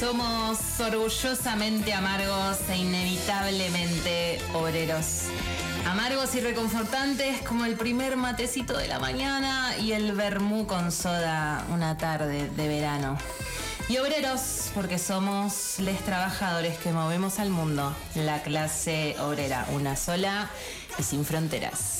Somos orgullosamente amargos e inevitablemente obreros. Amargos y reconfortantes como el primer matecito de la mañana y el vermú con soda una tarde de verano. Y obreros porque somos les trabajadores que movemos al mundo, la clase obrera, una sola y sin fronteras.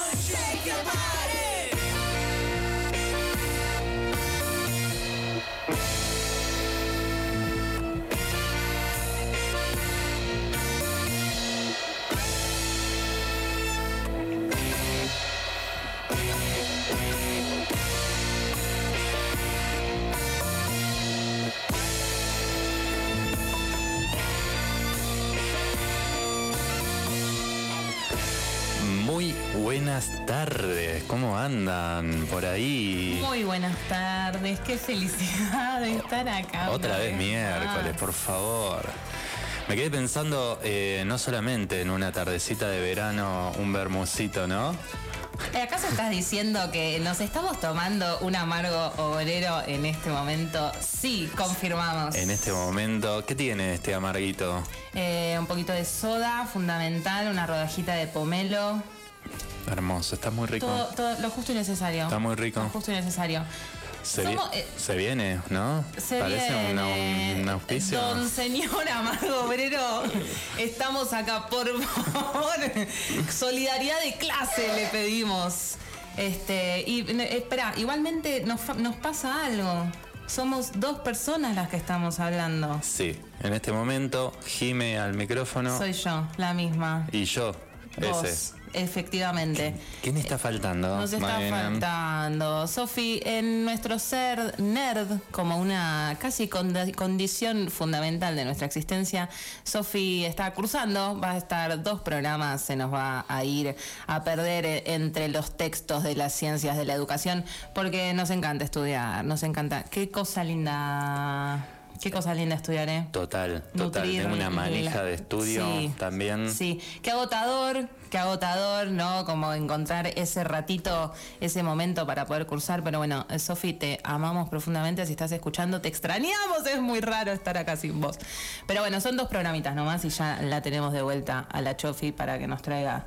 Muy buenas tardes, ¿cómo andan por ahí? Muy buenas tardes, qué felicidad de estar acá. Otra vez miércoles, por favor. Me quedé pensando no solamente en una tardecita de verano, un vermucito, ¿no? ¿Acaso estás diciendo que nos estamos tomando un amargo obrero en este momento? Sí, confirmamos. En este momento, ¿qué tiene este amarguito? Un poquito de soda, fundamental, una rodajita de pomelo. Hermoso, está muy rico. Todo lo justo y necesario. Está muy rico. Lo justo y necesario. Se viene, ¿no? Parece un auspicio. Don señor amargo obrero, estamos acá, por favor. Solidaridad de clase le pedimos. Espera, igualmente nos pasa algo. Somos dos personas las que estamos hablando. Sí, en este momento, Jime al micrófono. Soy yo, la misma. Y yo, Vos. ese. Efectivamente. ¿Quién está faltando? Nos está faltando. Sofi, en nuestro ser nerd, como una casi condición fundamental de nuestra existencia, Sofi está cursando, va a estar 2 programas, se nos va a ir a perder entre los textos de las ciencias de la educación, porque nos encanta estudiar, nos encanta. Qué cosa linda. Qué cosa linda estudiar, ¿eh? Total. Tengo una manija de estudio también. Sí, qué agotador, ¿no? Como encontrar ese ratito, ese momento para poder cursar. Pero bueno, Sofi, te amamos profundamente. Si estás escuchando, te extrañamos. Es muy raro estar acá sin vos. Pero bueno, son 2 programitas nomás y ya la tenemos de vuelta a la Chofi para que nos traiga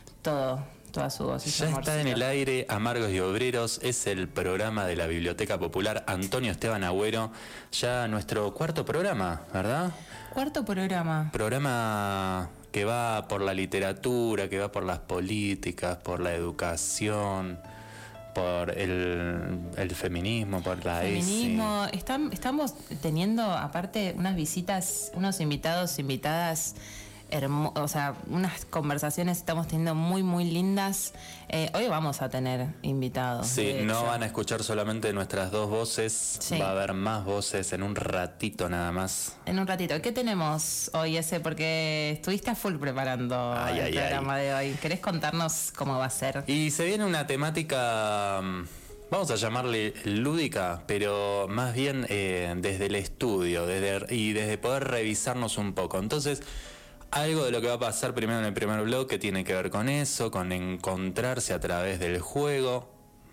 toda su voz. Ya está en el aire, Amargos y Obreros, es el programa de la Biblioteca Popular Antonio Esteban Agüero, ya nuestro 4º programa, ¿verdad? 4º programa. Programa que va por la literatura, que va por las políticas, por la educación, por el feminismo, por la feminismo. Estamos teniendo aparte unas visitas, unos invitadas. O sea, unas conversaciones estamos teniendo muy, muy lindas. Hoy vamos a tener invitados. Sí, no van a escuchar solamente nuestras 2 voces, sí. Va a haber más voces en un ratito nada más. En un ratito. ¿Qué tenemos hoy, Porque estuviste a full preparando el programa de hoy. ¿Querés contarnos cómo va a ser? Y se viene una temática, vamos a llamarle lúdica, pero más bien desde el estudio y desde poder revisarnos un poco. Entonces, algo de lo que va a pasar primero en el primer bloque tiene que ver con eso, con encontrarse a través del juego,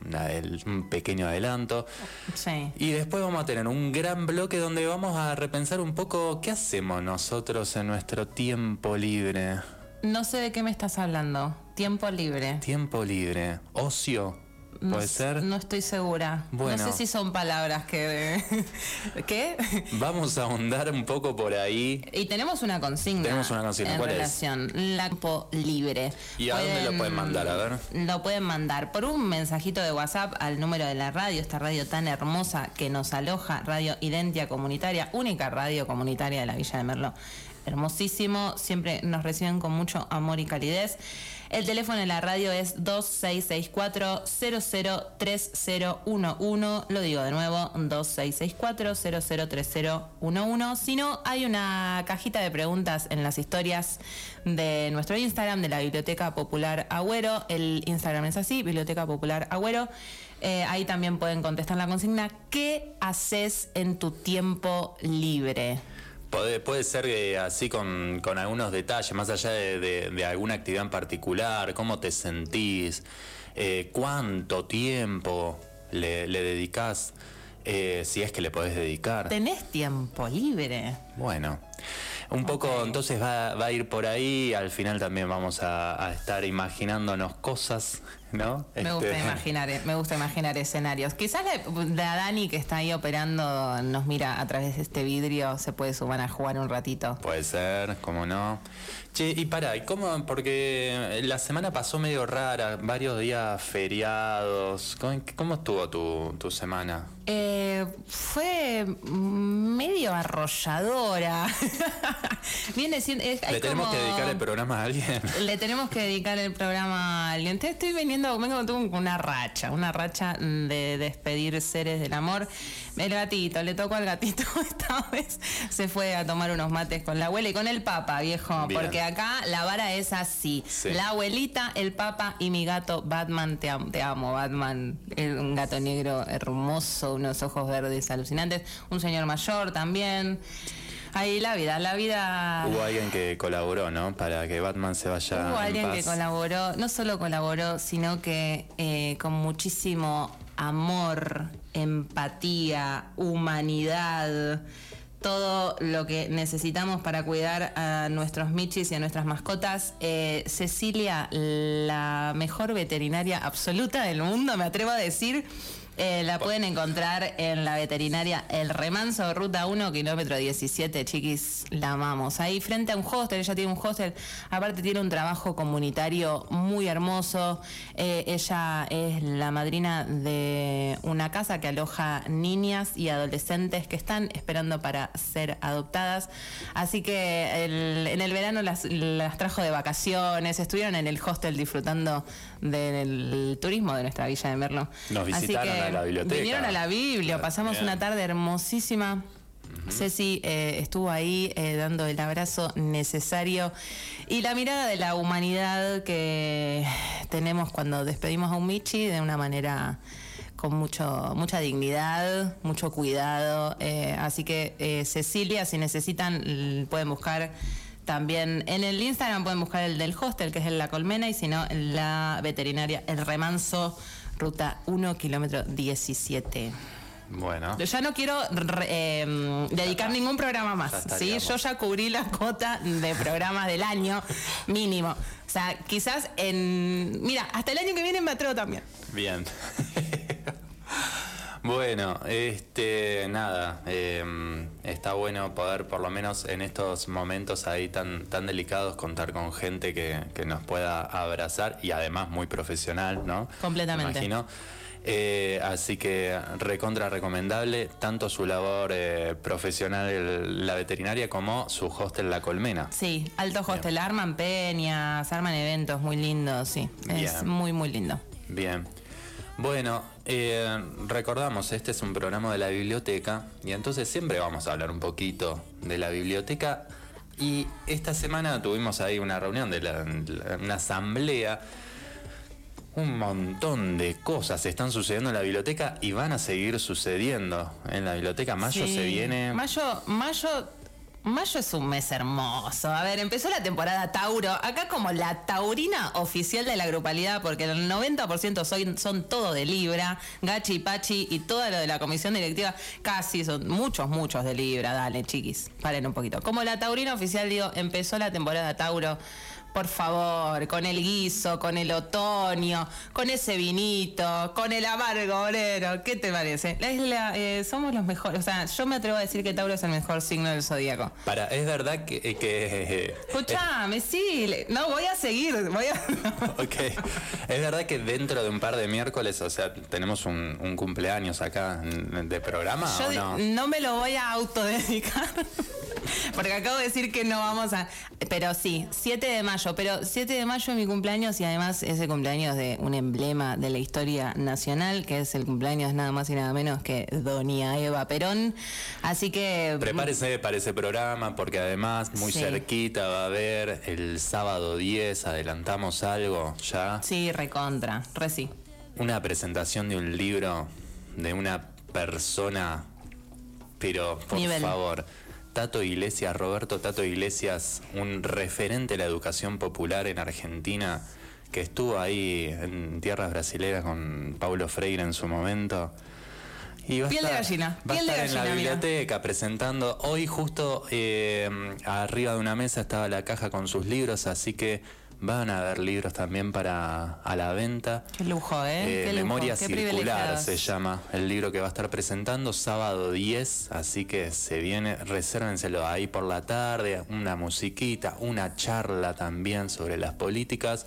un pequeño adelanto. Sí. Y después vamos a tener un gran bloque donde vamos a repensar un poco qué hacemos nosotros en nuestro tiempo libre. No sé de qué me estás hablando. Tiempo libre. Tiempo libre. Ocio. ¿Puede ser? No estoy segura. Bueno, no sé si son palabras que... ¿Qué? Vamos a ahondar un poco por ahí. Y tenemos una consigna. ¿Cuál relación? Tiempo libre. ¿Y a dónde lo pueden mandar? A ver. Lo pueden mandar por un mensajito de WhatsApp al número de la radio, esta radio tan hermosa que nos aloja, Radio Identia Comunitaria, única radio comunitaria de la Villa de Merlo. Hermosísimo, siempre nos reciben con mucho amor y calidez. El teléfono de la radio es 2664-003011. Lo digo de nuevo, 2664-003011. Si no, hay una cajita de preguntas en las historias de nuestro Instagram, de la Biblioteca Popular Agüero. El Instagram es así, Biblioteca Popular Agüero. Ahí también pueden contestar la consigna: ¿qué haces en tu tiempo libre? Puede ser así con algunos detalles, más allá de alguna actividad en particular, cómo te sentís, cuánto tiempo le dedicás. si es que le podés dedicar. ¿Tenés tiempo libre? Bueno, un poco entonces va a ir por ahí. Al final también vamos a estar imaginándonos cosas, ¿no? Me gusta imaginar escenarios. Quizás la Dani que está ahí operando nos mira a través de este vidrio, se puede sumar a jugar un ratito. Puede ser, cómo no. Che, y pará, ¿y cómo? Porque la semana pasó medio rara, varios días feriados. ¿Cómo estuvo tu semana? Fue medio arrolladora. Viene siendo. ¿Le tenemos que dedicar el programa a alguien? Le tenemos que dedicar el programa a alguien. Vengo con una racha de despedir seres del amor. El gatito, le tocó al gatito esta vez. Se fue a tomar unos mates con la abuela y con el papa, viejo. Bien. Porque acá la vara es así. Sí. La abuelita, el papa y mi gato Batman. Te amo, Batman. Un gato negro hermoso, unos ojos verdes alucinantes. Un señor mayor también. Ahí la vida. Hubo alguien que colaboró, ¿no? Para que Batman se vaya. Hubo alguien que colaboró, no solo colaboró, sino que con muchísimo amor, empatía, humanidad, todo lo que necesitamos para cuidar a nuestros michis y a nuestras mascotas. Cecilia, la mejor veterinaria absoluta del mundo, me atrevo a decir. La pueden encontrar en la veterinaria El Remanso, Ruta 1, kilómetro 17, chiquis, la amamos. Ahí frente a un hostel, ella tiene un hostel, aparte tiene un trabajo comunitario muy hermoso. Ella es la madrina de una casa que aloja niñas y adolescentes que están esperando para ser adoptadas. Así que en el verano las trajo de vacaciones, estuvieron en el hostel disfrutando del turismo de nuestra Villa de Merlo. Nos visitaron a la biblioteca. Vinieron a la Biblia, pasamos Bien. Una tarde hermosísima. Ceci estuvo ahí dando el abrazo necesario y la mirada de la humanidad que tenemos cuando despedimos a un Michi de una manera con mucha dignidad, mucho cuidado. Así que Cecilia, si necesitan, pueden buscar también en el Instagram, pueden buscar el del hostel, que es en La Colmena, y si no, en la veterinaria El Remanso, Ruta 1, kilómetro 17. Bueno. Ya no quiero dedicar ningún programa más, ¿sí? Yo ya cubrí la cuota de programas del año mínimo. O sea, quizás mira, hasta el año que viene me atrevo también. Bien. Bueno, nada, está bueno poder, por lo menos en estos momentos ahí tan delicados, contar con gente que nos pueda abrazar y además muy profesional, ¿no? Completamente. Me imagino. Así que recontra recomendable tanto su labor profesional la veterinaria como su hostel La Colmena. Sí, alto hostel. Bien. Arman peñas, arman eventos muy lindos, sí. Bien. Es muy, muy lindo. Bien. Bueno, recordamos, este es un programa de la biblioteca y entonces siempre vamos a hablar un poquito de la biblioteca. Y esta semana tuvimos ahí una reunión una asamblea. Un montón de cosas están sucediendo en la biblioteca y van a seguir sucediendo en la biblioteca. Mayo se viene. Mayo es un mes hermoso. A ver, empezó la temporada Tauro. Acá como la taurina oficial de la grupalidad, porque el 90% son todo de Libra, Gachi, Pachi y todo lo de la comisión directiva, casi son muchos de Libra. Dale, chiquis, paren un poquito. Como la taurina oficial, digo, empezó la temporada Tauro. Por favor, con el guiso, con el otoño, con ese vinito, con el amargo obrero. ¿Qué te parece? Somos los mejores. O sea, yo me atrevo a decir que Tauro es el mejor signo del zodíaco. Es verdad que escuchame, sí. No, voy a seguir. Ok. Es verdad que dentro de un par de miércoles, o sea, tenemos un cumpleaños acá de programa, yo ¿o no? No me lo voy a autodedicar. Porque acabo de decir que no vamos a... Pero sí, 7 de mayo. Pero 7 de mayo es mi cumpleaños y además es el cumpleaños de un emblema de la historia nacional, que es el cumpleaños nada más y nada menos que doña Eva Perón. Así que... Prepárese para ese programa porque además muy cerquita va a haber el sábado 10, adelantamos algo ya. Sí, recontra, sí. Una presentación de un libro de una persona, pero por favor... Roberto Tato Iglesias, un referente de la educación popular en Argentina, que estuvo ahí en tierras brasileras con Paulo Freire en su momento. Y piel de gallina. Va a Piel de estar en la gallina, mira. biblioteca presentando. Hoy justo arriba de una mesa estaba la caja con sus libros, así que van a haber libros también a la venta. Qué lujo, ¿eh? Qué lujo. Memoria Qué Circular privilegiados. se llama el libro que va a estar presentando sábado 10, así que se viene, resérvenselo ahí por la tarde, una musiquita, una charla también sobre las políticas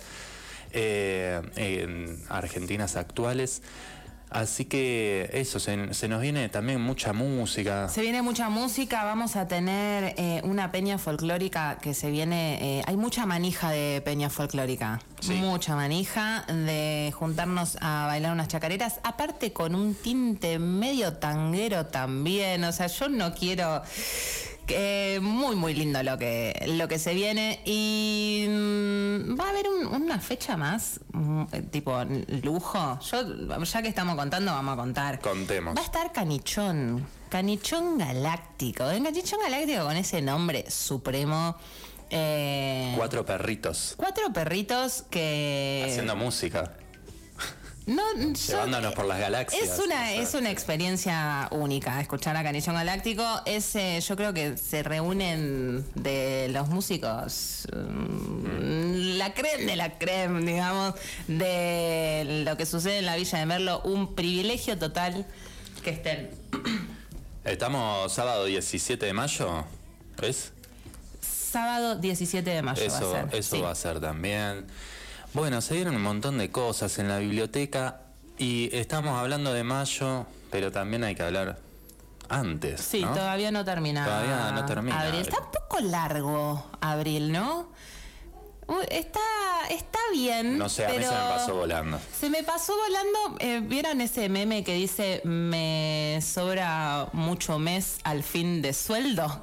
argentinas actuales. Así que eso, se nos viene también mucha música. Se viene mucha música, vamos a tener una peña folclórica que se viene, hay mucha manija de peña folclórica, Sí. Mucha manija de juntarnos a bailar unas chacareras, aparte con un tinte medio tanguero también, o sea, yo no quiero... muy muy lindo lo que se viene y va a haber una fecha más tipo lujo. Ya que estamos contando, vamos a contar. Contemos. Va a estar Canichón Galáctico. Canichón Galáctico con ese nombre supremo. 4 perritos 4 perritos que haciendo música, llevándonos por las galaxias. Es una experiencia única escuchar a Canichón Galáctico. Yo creo que se reúnen de los músicos, la creme de la creme, digamos, de lo que sucede en la Villa de Merlo. Un privilegio total que estén. Estamos sábado 17 de mayo, ¿ves? Sábado 17 de mayo Eso va a ser. Sí. va a ser también. Bueno, se dieron un montón de cosas en la biblioteca y estamos hablando de mayo, pero también hay que hablar antes, Sí, ¿no? todavía no termina. Todavía no termina Abril. abril. Está un poco largo abril, ¿no? Está bien. No sé, a mí pero se me pasó volando. Se me pasó volando. ¿Vieron ese meme que dice me sobra mucho mes al fin de sueldo?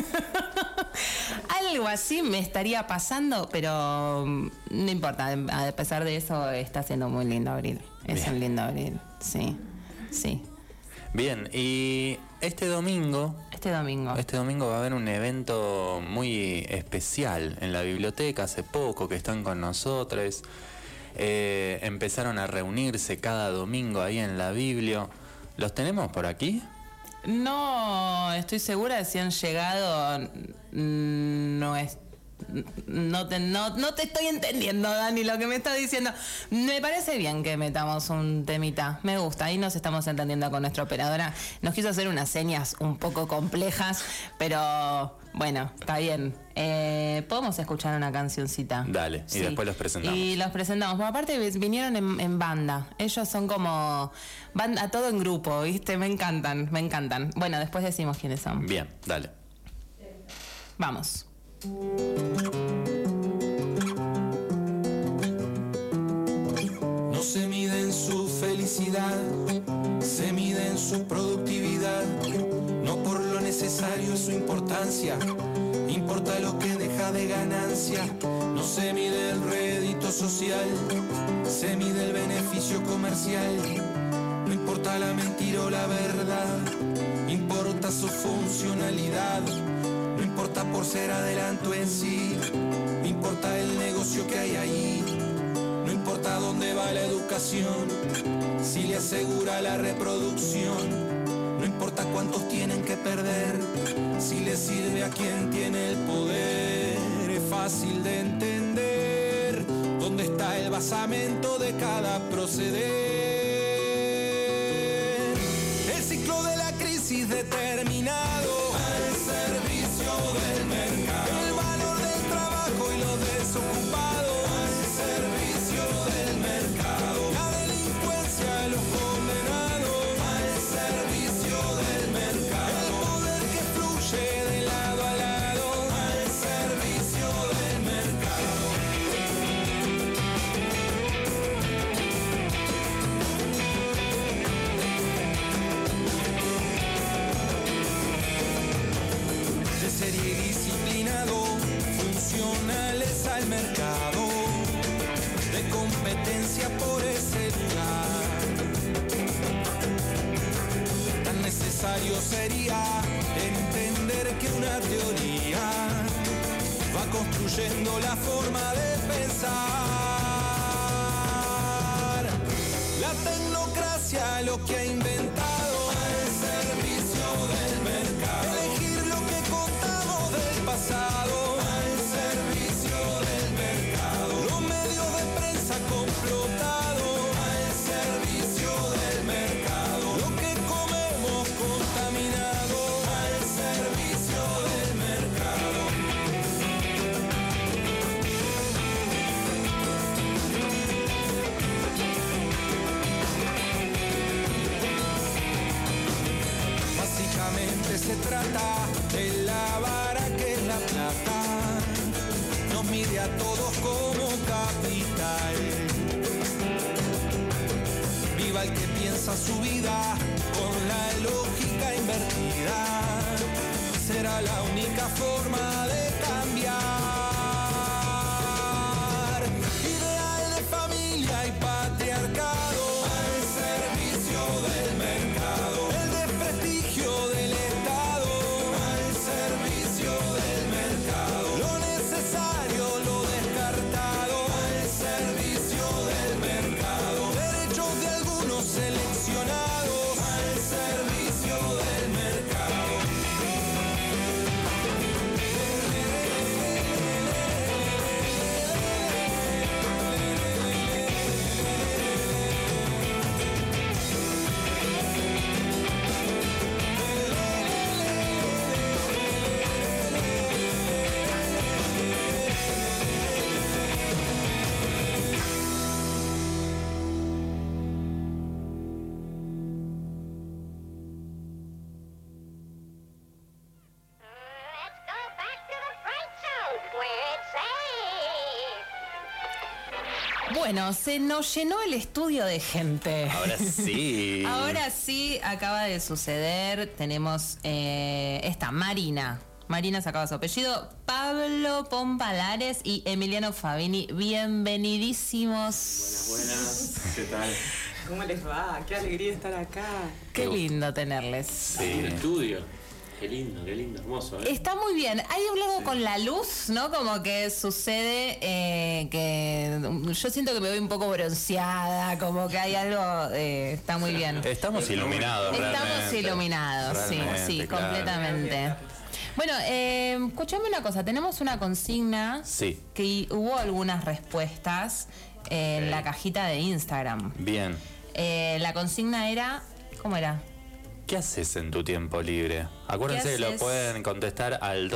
Algo así me estaría pasando, pero no importa. A pesar de eso, está siendo muy lindo abril. Es Bien. un lindo abril, sí. Sí. Bien, y este domingo Este domingo. va a haber un evento muy especial en la biblioteca. Hace poco que están con nosotros. Empezaron a reunirse cada domingo ahí en la biblio. ¿Los tenemos por aquí? No estoy segura de si han llegado. No te estoy entendiendo, Dani, lo que me estás diciendo. Me parece bien que metamos un temita. Me gusta. Ahí nos estamos entendiendo con nuestra operadora. Nos quiso hacer unas señas un poco complejas, pero bueno, está bien. Podemos escuchar una cancioncita. Dale, y después los presentamos. Y los presentamos. Bueno, aparte vinieron en banda. Ellos son como banda, todo en grupo, ¿viste? Me encantan. Bueno, después decimos quiénes son. Bien, dale. Vamos. No se mide en su felicidad, se mide en su productividad. No por lo necesario su importancia, importa lo que deja de ganancia. No se mide el rédito social, se mide el beneficio comercial. No importa la mentira o la verdad, importa su funcionalidad. No importa por ser adelanto en sí, importa el negocio que hay ahí. No importa dónde va la educación, si le asegura la reproducción. No importa cuántos tienen que perder, si le sirve a quien tiene el poder. Es fácil de entender dónde está el basamento de cada proceder. El ciclo de la crisis determinado al servicio del mercado. El valor del trabajo y los desocupados al servicio del mercado. La delincuencia, los condenados al servicio del mercado. El poder que fluye de lado a lado al servicio del mercado. De serie y disciplinado, funcionales al mercado, de competencia por ese lugar. Tan necesario sería entender que una teoría va construyendo la forma de pensar. La tecnocracia lo que ha inventado al trata de la vara que es la plata, nos mide a todos como capital. Viva el que piensa su vida con la lógica invertida, será la única forma de cambiar. Ideal de familia y patriarcado al servicio del mercado, el desprestigio del Estado al servicio del mercado, lo necesario, lo descartado al servicio del mercado, derechos de algunos seleccionados al servicio del mercado. Let's go back to the fright zone where it's safe. Bueno, se nos llenó el estudio de gente. Ahora sí. Ahora sí, acaba de suceder. Tenemos esta Marina. Marina sacaba su apellido. Pablo Pompalares y Emiliano Fabini. Bienvenidísimos. Buenas, ¿qué tal? ¿Cómo les va? Qué alegría estar acá. Qué lindo tenerles. Sí. En el estudio. Qué lindo, hermoso, ¿eh? Está muy bien. Hay algo con la luz, ¿no? Como que sucede que yo siento que me veo un poco bronceada, como que hay algo, está muy bien. Estamos iluminados, Estamos realmente. iluminados, Realmente, sí, claro. completamente. Bueno, escuchame una cosa, tenemos una consigna Sí. que hubo algunas respuestas en Ok. la cajita de Instagram. Bien. La consigna era, ¿cómo era? ¿Qué haces en tu tiempo libre? Acuérdense que lo haces? pueden contestar al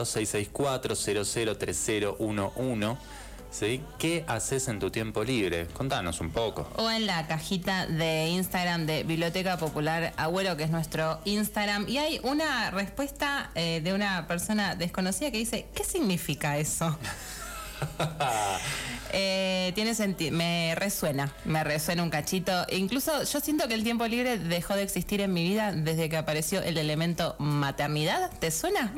2664-003011. ¿Sí? ¿Qué haces en tu tiempo libre? Contanos un poco. O en la cajita de Instagram de Biblioteca Popular Agüero, que es nuestro Instagram. Y hay una respuesta de una persona desconocida que dice, ¿qué significa eso? Me resuena un cachito. Incluso yo siento que el tiempo libre dejó de existir en mi vida desde que apareció el elemento maternidad. ¿Te suena?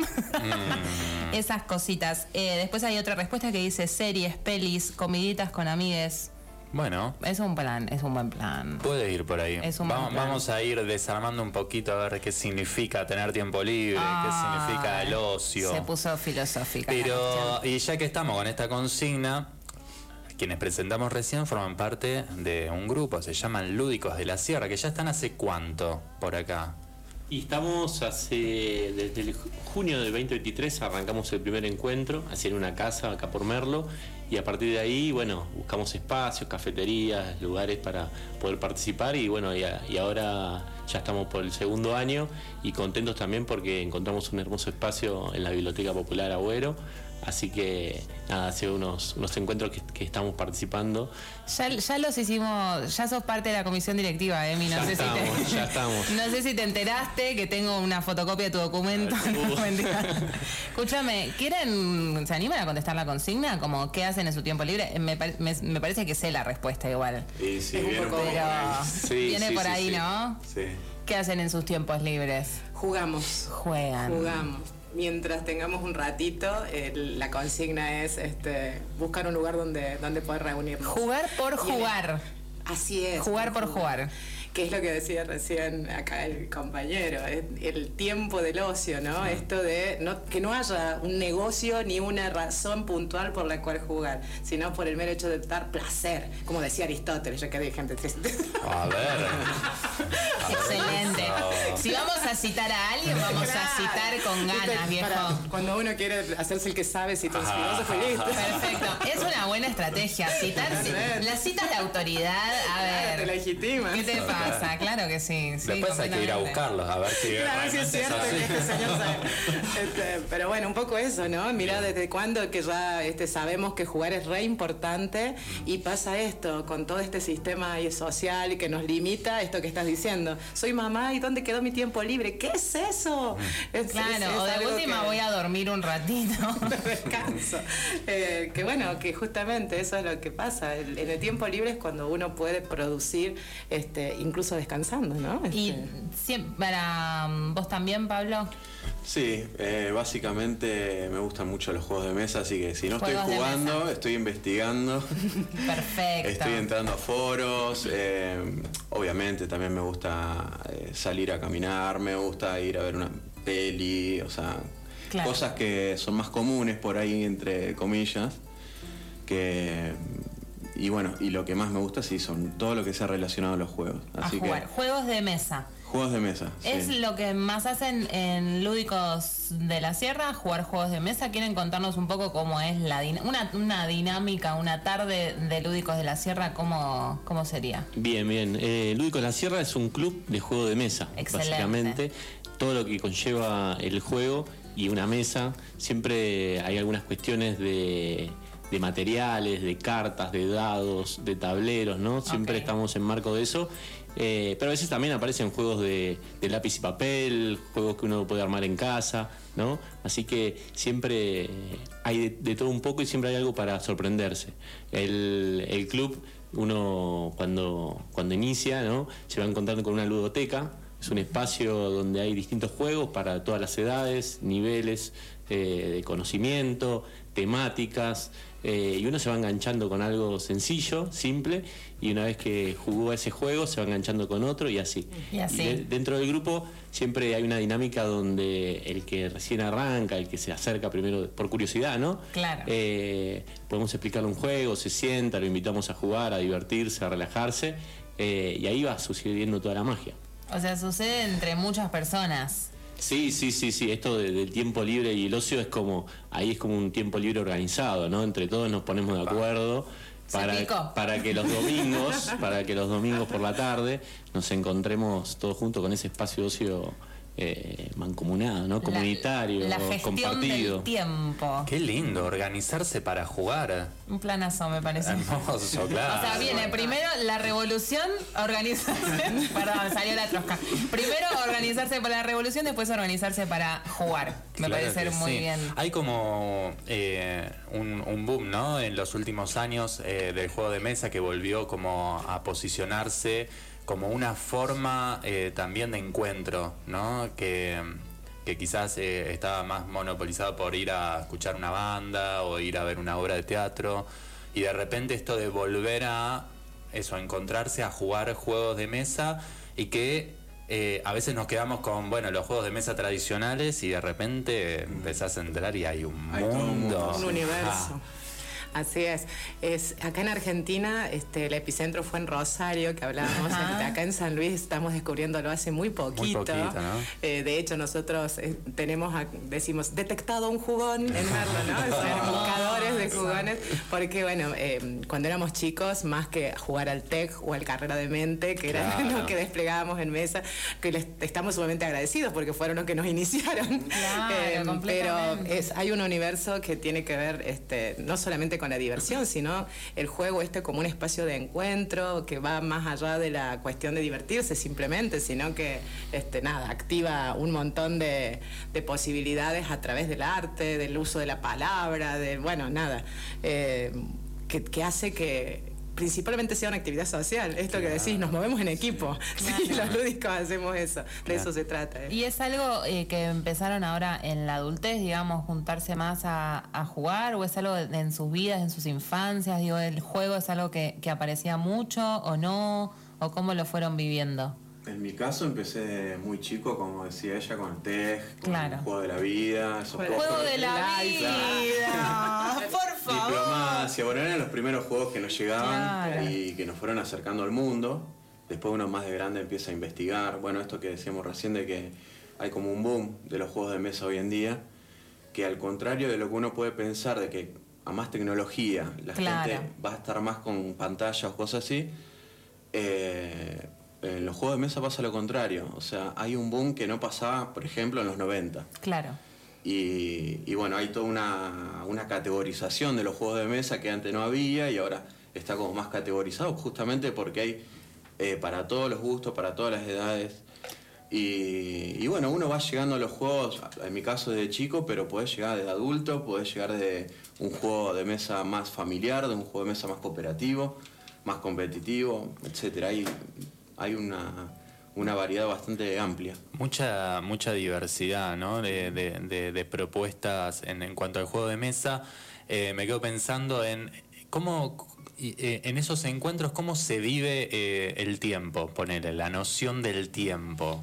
Esas cositas. Después hay otra respuesta que dice series, pelis, comiditas con amigues. Bueno, Es un buen plan. puede ir por ahí. Es un buen plan. Vamos a ir desarmando un poquito a ver qué significa tener tiempo libre, qué significa el ocio. Se puso filosófica. la Pero, cuestión. y ya que estamos con esta consigna, quienes presentamos recién forman parte de un grupo, se llaman Lúdicos de la Sierra, que ya están hace cuánto por acá. Y estamos desde el junio del 2023 arrancamos el primer encuentro, así en una casa acá por Merlo, y a partir de ahí, bueno, buscamos espacios, cafeterías, lugares para poder participar y bueno, y ahora ya estamos por el segundo año y contentos también porque encontramos un hermoso espacio en la Biblioteca Popular Agüero. Así que nada, hace unos encuentros que estamos participando. Ya los hicimos, ya sos parte de la comisión directiva, Emi. Ya estamos. No sé si te enteraste que tengo una fotocopia de tu documento. No, mentira. Escúchame, ¿se animan a contestar la consigna? Como, ¿qué hacen en su tiempo libre? Me parece que sé la respuesta igual. Sí, sí, Es un viene poco- por Pero ahí. Sí, viene sí, por sí, ahí, sí. ¿no? Sí. ¿Qué hacen en sus tiempos libres? Jugamos. Juegan. Mientras tengamos un ratito, la consigna es buscar un lugar donde poder reunirnos. Jugar por Y el- jugar. Así es. Jugar por jugar. Que es lo que decía recién acá el compañero, es el tiempo del ocio, ¿no? Esto de que no haya un negocio ni una razón puntual por la cual jugar, sino por el mero hecho de dar placer, como decía Aristóteles, ya que hay gente triste. A ver. Excelente. eso. Si vamos a citar a alguien, vamos a citar con ganas, viejo. Cuando uno quiere hacerse el que sabe, si te filósofo y listo. Perfecto. Es una buena estrategia. Las citas de autoridad, a Te ver. legitimas. ¿Qué te pasa? Claro que sí. sí, Después hay que ir a completamente. buscarlos, a ver si Claro, sí realmente es cierto así. que este señor sabe. Pero bueno, un poco eso, ¿no? Mirá desde cuándo que ya sabemos que jugar es re importante y pasa esto con todo este sistema ahí social que nos limita esto que estás diciendo. Soy mamá y ¿dónde quedó mi tiempo libre? ¿Qué es eso? Claro, o de algo última que- voy a dormir un ratito. descanso. Que bueno, que justamente eso es lo que pasa. En el tiempo libre es cuando uno puede producir, incluso descansando, ¿no? Y para vos también, Pablo. Sí, básicamente me gustan mucho los juegos de mesa, así que si no estoy Juegos de jugando, mesa. estoy investigando, Perfecto. estoy entrando a foros, obviamente también me gusta salir a caminar, me gusta ir a ver una peli, o sea, Claro. cosas que son más comunes por ahí, entre comillas, y bueno, y lo que más me gusta sí son todo lo que sea relacionado a los juegos. A Así jugar. que Juegos de mesa. juegos de mesa. ¿Es sí. lo que más hacen en Lúdicos de la Sierra, jugar juegos de mesa? ¿Quieren contarnos un poco cómo es una dinámica, una tarde de Lúdicos de la Sierra? ¿Cómo sería? Bien, bien. Lúdicos de la Sierra es un club de juego de mesa, Excelente. básicamente. Todo lo que conlleva el juego y una mesa. Siempre hay algunas cuestiones de materiales, de cartas, de dados, de tableros, ¿no? Siempre Ok. estamos en marco de eso. Pero a veces también aparecen juegos de lápiz y papel, juegos que uno puede armar en casa, ¿no? Así que siempre hay de todo un poco y siempre hay algo para sorprenderse. El club, uno cuando inicia, ¿no? Se va encontrando con una ludoteca. Es un espacio donde hay distintos juegos para todas las edades, niveles de conocimiento, temáticas, y uno se va enganchando con algo sencillo, simple, y una vez que jugó ese juego se va enganchando con otro y así. Y así. Dentro del grupo siempre hay una dinámica donde el que recién arranca, el que se acerca primero por curiosidad, ¿no? Claro. Podemos explicarle un juego, se sienta, lo invitamos a jugar, a divertirse, a relajarse, y ahí va sucediendo toda la magia. O sea, sucede entre muchas personas. Sí. Esto del tiempo libre y el ocio ahí es como un tiempo libre organizado, ¿no? Entre todos nos ponemos de acuerdo Se picó. para que los domingos por la tarde nos encontremos todos juntos con ese espacio de ocio mancomunado, ¿no? Comunitario, la gestión compartido. del tiempo. Qué lindo, organizarse para jugar. Un planazo, me parece. Hermoso, claro. O sea, viene primero la revolución, organizarse. Perdón, salió la trosca. Primero organizarse para la revolución, después organizarse para jugar. Me Claro parece que muy sí. bien. Hay como un boom, ¿no? En los últimos años del juego de mesa que volvió como a posicionarse como una forma también de encuentro, ¿no? Que quizás estaba más monopolizado por ir a escuchar una banda o ir a ver una obra de teatro, y de repente esto de volver a eso, a encontrarse, a jugar juegos de mesa, y que a veces nos quedamos con, bueno, los juegos de mesa tradicionales, y de repente empezás a entrar y hay un Hay todo un mundo. mundo. Un universo. Así es. Acá en Argentina, el epicentro fue en Rosario, que hablábamos. Ajá. Acá en San Luis estamos descubriéndolo hace muy poquito. Muy poquito, ¿no? De hecho, nosotros decimos, detectado un jugón en Merlo, ¿no? O sea, buscadores de jugones. Porque, bueno, cuando éramos chicos, más que jugar al TEC o al Carrera de Mente, que era Claro. lo que desplegábamos en mesa, que les estamos sumamente agradecidos porque fueron los que nos iniciaron. Claro, Pero completamente. hay un universo que tiene que ver no solamente con la diversión, sino el juego como un espacio de encuentro que va más allá de la cuestión de divertirse simplemente, sino que activa un montón de posibilidades a través del arte, del uso de la palabra, que hace que principalmente sea una actividad social. Esto que decís, nos movemos en equipo. Sí, los lúdicos hacemos eso. De eso se trata. ¿Y es algo que empezaron ahora en la adultez, digamos, juntarse más a jugar? ¿O es algo en sus vidas, en sus infancias? Digo, ¿el juego es algo que aparecía mucho o no? ¿O cómo lo fueron viviendo? En mi caso empecé muy chico, como decía ella, con el TEG, con Claro. el juego de la vida, esos Juego ¡Juego juegos de la Life, vida! ¡Por favor! Diplomacia, bueno, eran los primeros juegos que nos llegaban Claro. y que nos fueron acercando al mundo. Después uno más de grande empieza a investigar. Bueno, esto que decíamos recién de que hay como un boom de los juegos de mesa hoy en día, que al contrario de lo que uno puede pensar de que a más tecnología, la Claro. gente va a estar más con pantallas o cosas así. En los juegos de mesa pasa lo contrario, o sea, hay un boom que no pasaba, por ejemplo, en los 90. Claro. Y bueno, hay toda una categorización de los juegos de mesa que antes no había y ahora está como más categorizado, justamente porque hay para todos los gustos, para todas las edades. Y bueno, uno va llegando a los juegos, en mi caso desde chico, pero podés llegar desde adulto, podés llegar de un juego de mesa más familiar, de un juego de mesa más cooperativo, más competitivo, etcétera. Hay una variedad bastante amplia. Mucha diversidad, ¿no? de propuestas en cuanto al juego de mesa. Me quedo pensando en cómo, en esos encuentros, cómo se vive el tiempo, ponele, la noción del tiempo.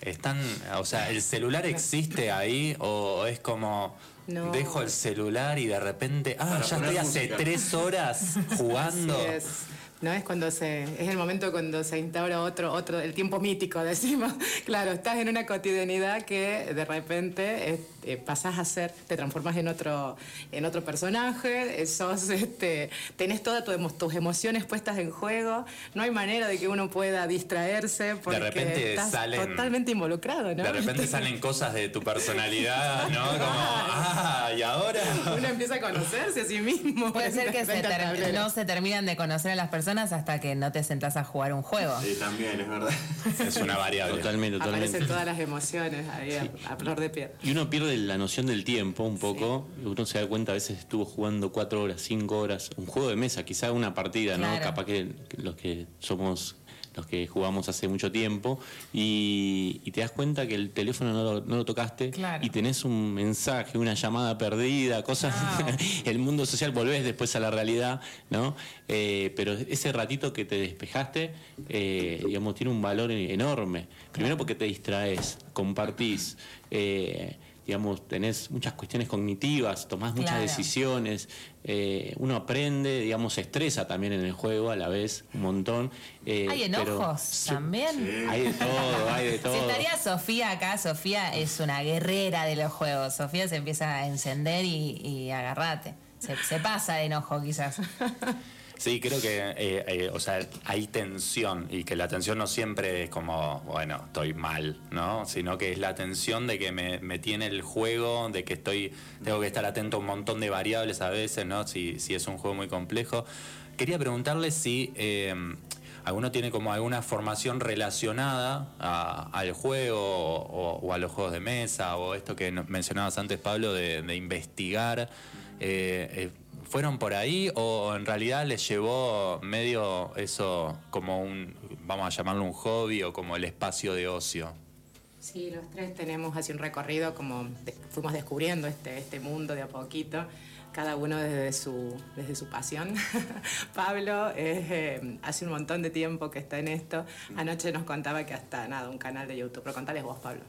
O sea, ¿el celular existe ahí o es como No. dejo el celular y de repente, Para ya poner estoy hace música. 3 horas jugando? Así es. No es es el momento cuando se instaura otro, el tiempo mítico, decimos. Claro, estás en una cotidianidad que de repente pasás a ser, te transformas en otro personaje, tenés todas tus emociones puestas en juego, no hay manera de que uno pueda distraerse porque repente estás salen- totalmente involucrado, ¿no? De repente salen cosas de tu personalidad, ¿no? Como, ¿y ahora? Uno empieza a conocerse a sí mismo. Puede ser que frente al tablero. no se terminan de conocer a las personas hasta que no te sentás a jugar un juego. Sí, también, es verdad. Es una variable. Totalmente. Aparecen todas las emociones ahí a flor de piel. Y uno pierde la noción del tiempo un poco. Uno se da cuenta, a veces estuvo jugando 4 horas, 5 horas, un juego de mesa, quizá una partida, ¿no? Claro. Capaz que los que somos los que jugamos hace mucho tiempo y te das cuenta que el teléfono no lo tocaste. Claro. Y tenés un mensaje, una llamada perdida, cosas. Wow. El mundo social, volvés después a la realidad, ¿no? Pero ese ratito que te despejaste, digamos, tiene un valor enorme. Primero porque te distraes, compartís, digamos, tenés muchas cuestiones cognitivas, tomás muchas Claro. decisiones, uno aprende, digamos, se estresa también en el juego a la vez, un montón. ¿Hay pero- enojos también? Hay de todo, hay de todo. Si estaría Sofía acá, Sofía es una guerrera de los juegos. Sofía se empieza a encender y agarrate. Se pasa de enojo quizás. Sí, creo que, o sea, hay tensión y que la tensión no siempre es como, bueno, estoy mal, ¿no? Sino que es la tensión de que me tiene el juego, de que tengo que estar atento a un montón de variables a veces, ¿no? Si es un juego muy complejo. Quería preguntarle si alguno tiene como alguna formación relacionada al juego o a los juegos de mesa o esto que mencionabas antes, Pablo, de investigar. ¿Fueron por ahí o en realidad les llevó medio eso como vamos a llamarlo un hobby o como el espacio de ocio? Sí, los tres tenemos así un recorrido como fuimos descubriendo este mundo de a poquito, cada uno desde su pasión. Pablo hace un montón de tiempo que está en esto. Anoche nos contaba que hasta un canal de YouTube. Pero contales vos, Pablo.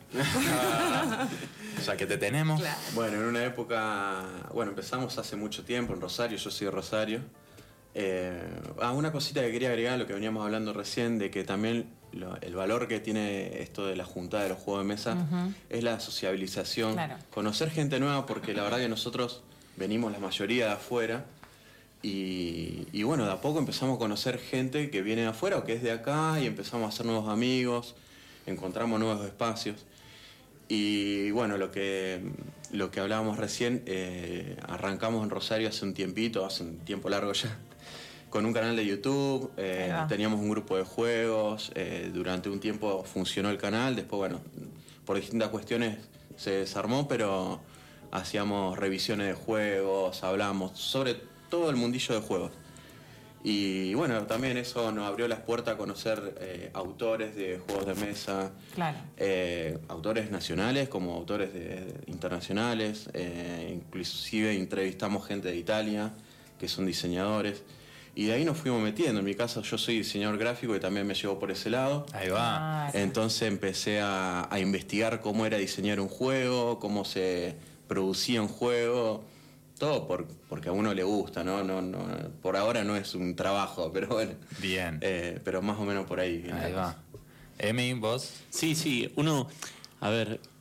Ya que te tenemos. Claro. Bueno, en una época, empezamos hace mucho tiempo en Rosario, yo soy de Rosario. Una cosita que quería agregar a lo que veníamos hablando recién, de que también el valor que tiene esto de la juntada de los juegos de mesa es la sociabilización, Claro. conocer gente nueva, porque la verdad que nosotros venimos la mayoría de afuera y bueno, de a poco empezamos a conocer gente que viene de afuera o que es de acá y empezamos a hacer nuevos amigos, encontramos nuevos espacios. Y bueno, lo que hablábamos recién, arrancamos en Rosario hace un tiempo largo ya, con un canal de YouTube, Ahí va. teníamos un grupo de juegos, durante un tiempo funcionó el canal, después bueno, por distintas cuestiones se desarmó, pero hacíamos revisiones de juegos, hablamos sobre todo el mundillo de juegos. Y bueno, también eso nos abrió las puertas a conocer autores de juegos de mesa, Claro. autores nacionales como autores internacionales, inclusive entrevistamos gente de Italia que son diseñadores y de ahí nos fuimos metiendo. En mi caso yo soy diseñador gráfico y también me llevó por ese lado. Ahí va. Ah, Entonces empecé a investigar cómo era diseñar un juego, cómo se producía un juego, todo porque a uno le gusta, ¿no? Por ahora no es un trabajo, pero bueno. Bien. Pero más o menos por ahí. viene Ahí la va. cosa. Emi, vos. Sí, uno, a ver,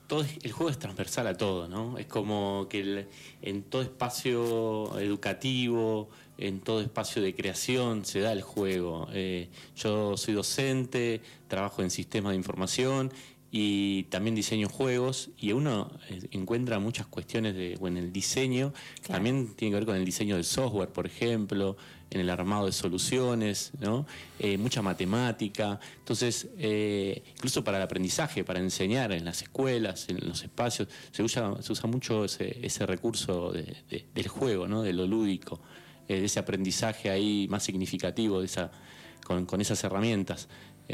el juego es transversal a todo, ¿no? Es como que en todo espacio educativo, en todo espacio de creación se da el juego. Yo soy docente, trabajo en sistemas de información y también diseño juegos, y uno encuentra muchas cuestiones en el diseño, Claro. también tiene que ver con el diseño del software, por ejemplo, en el armado de soluciones, ¿no? Mucha matemática. Entonces, incluso para el aprendizaje, para enseñar en las escuelas, en los espacios, se usa mucho ese recurso del juego, ¿no? De lo lúdico, de ese aprendizaje ahí más significativo, con esas herramientas.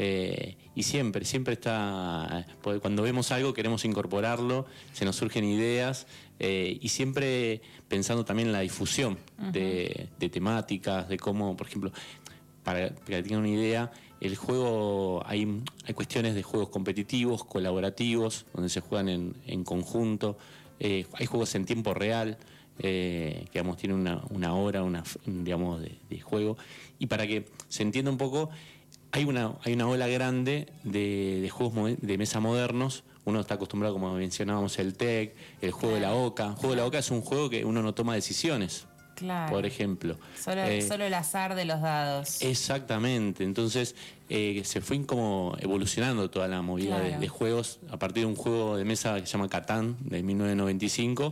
Y siempre está, porque cuando vemos algo queremos incorporarlo, se nos surgen ideas, y siempre pensando también en la difusión de temáticas, de cómo, por ejemplo, para que tengan una idea, el juego, hay cuestiones de juegos competitivos, colaborativos, donde se juegan en conjunto, hay juegos en tiempo real, que digamos, tienen una hora, digamos, de juego, y para que se entienda un poco, hay una ola grande de juegos de mesa modernos. Uno está acostumbrado, como mencionábamos, el TEC, el juego de la OCA. El juego de la OCA es un juego que uno no toma decisiones, Claro. por ejemplo. Solo el azar de los dados. Exactamente. Entonces se fue como evolucionando toda la movida Claro. de juegos a partir de un juego de mesa que se llama Catán, de 1995.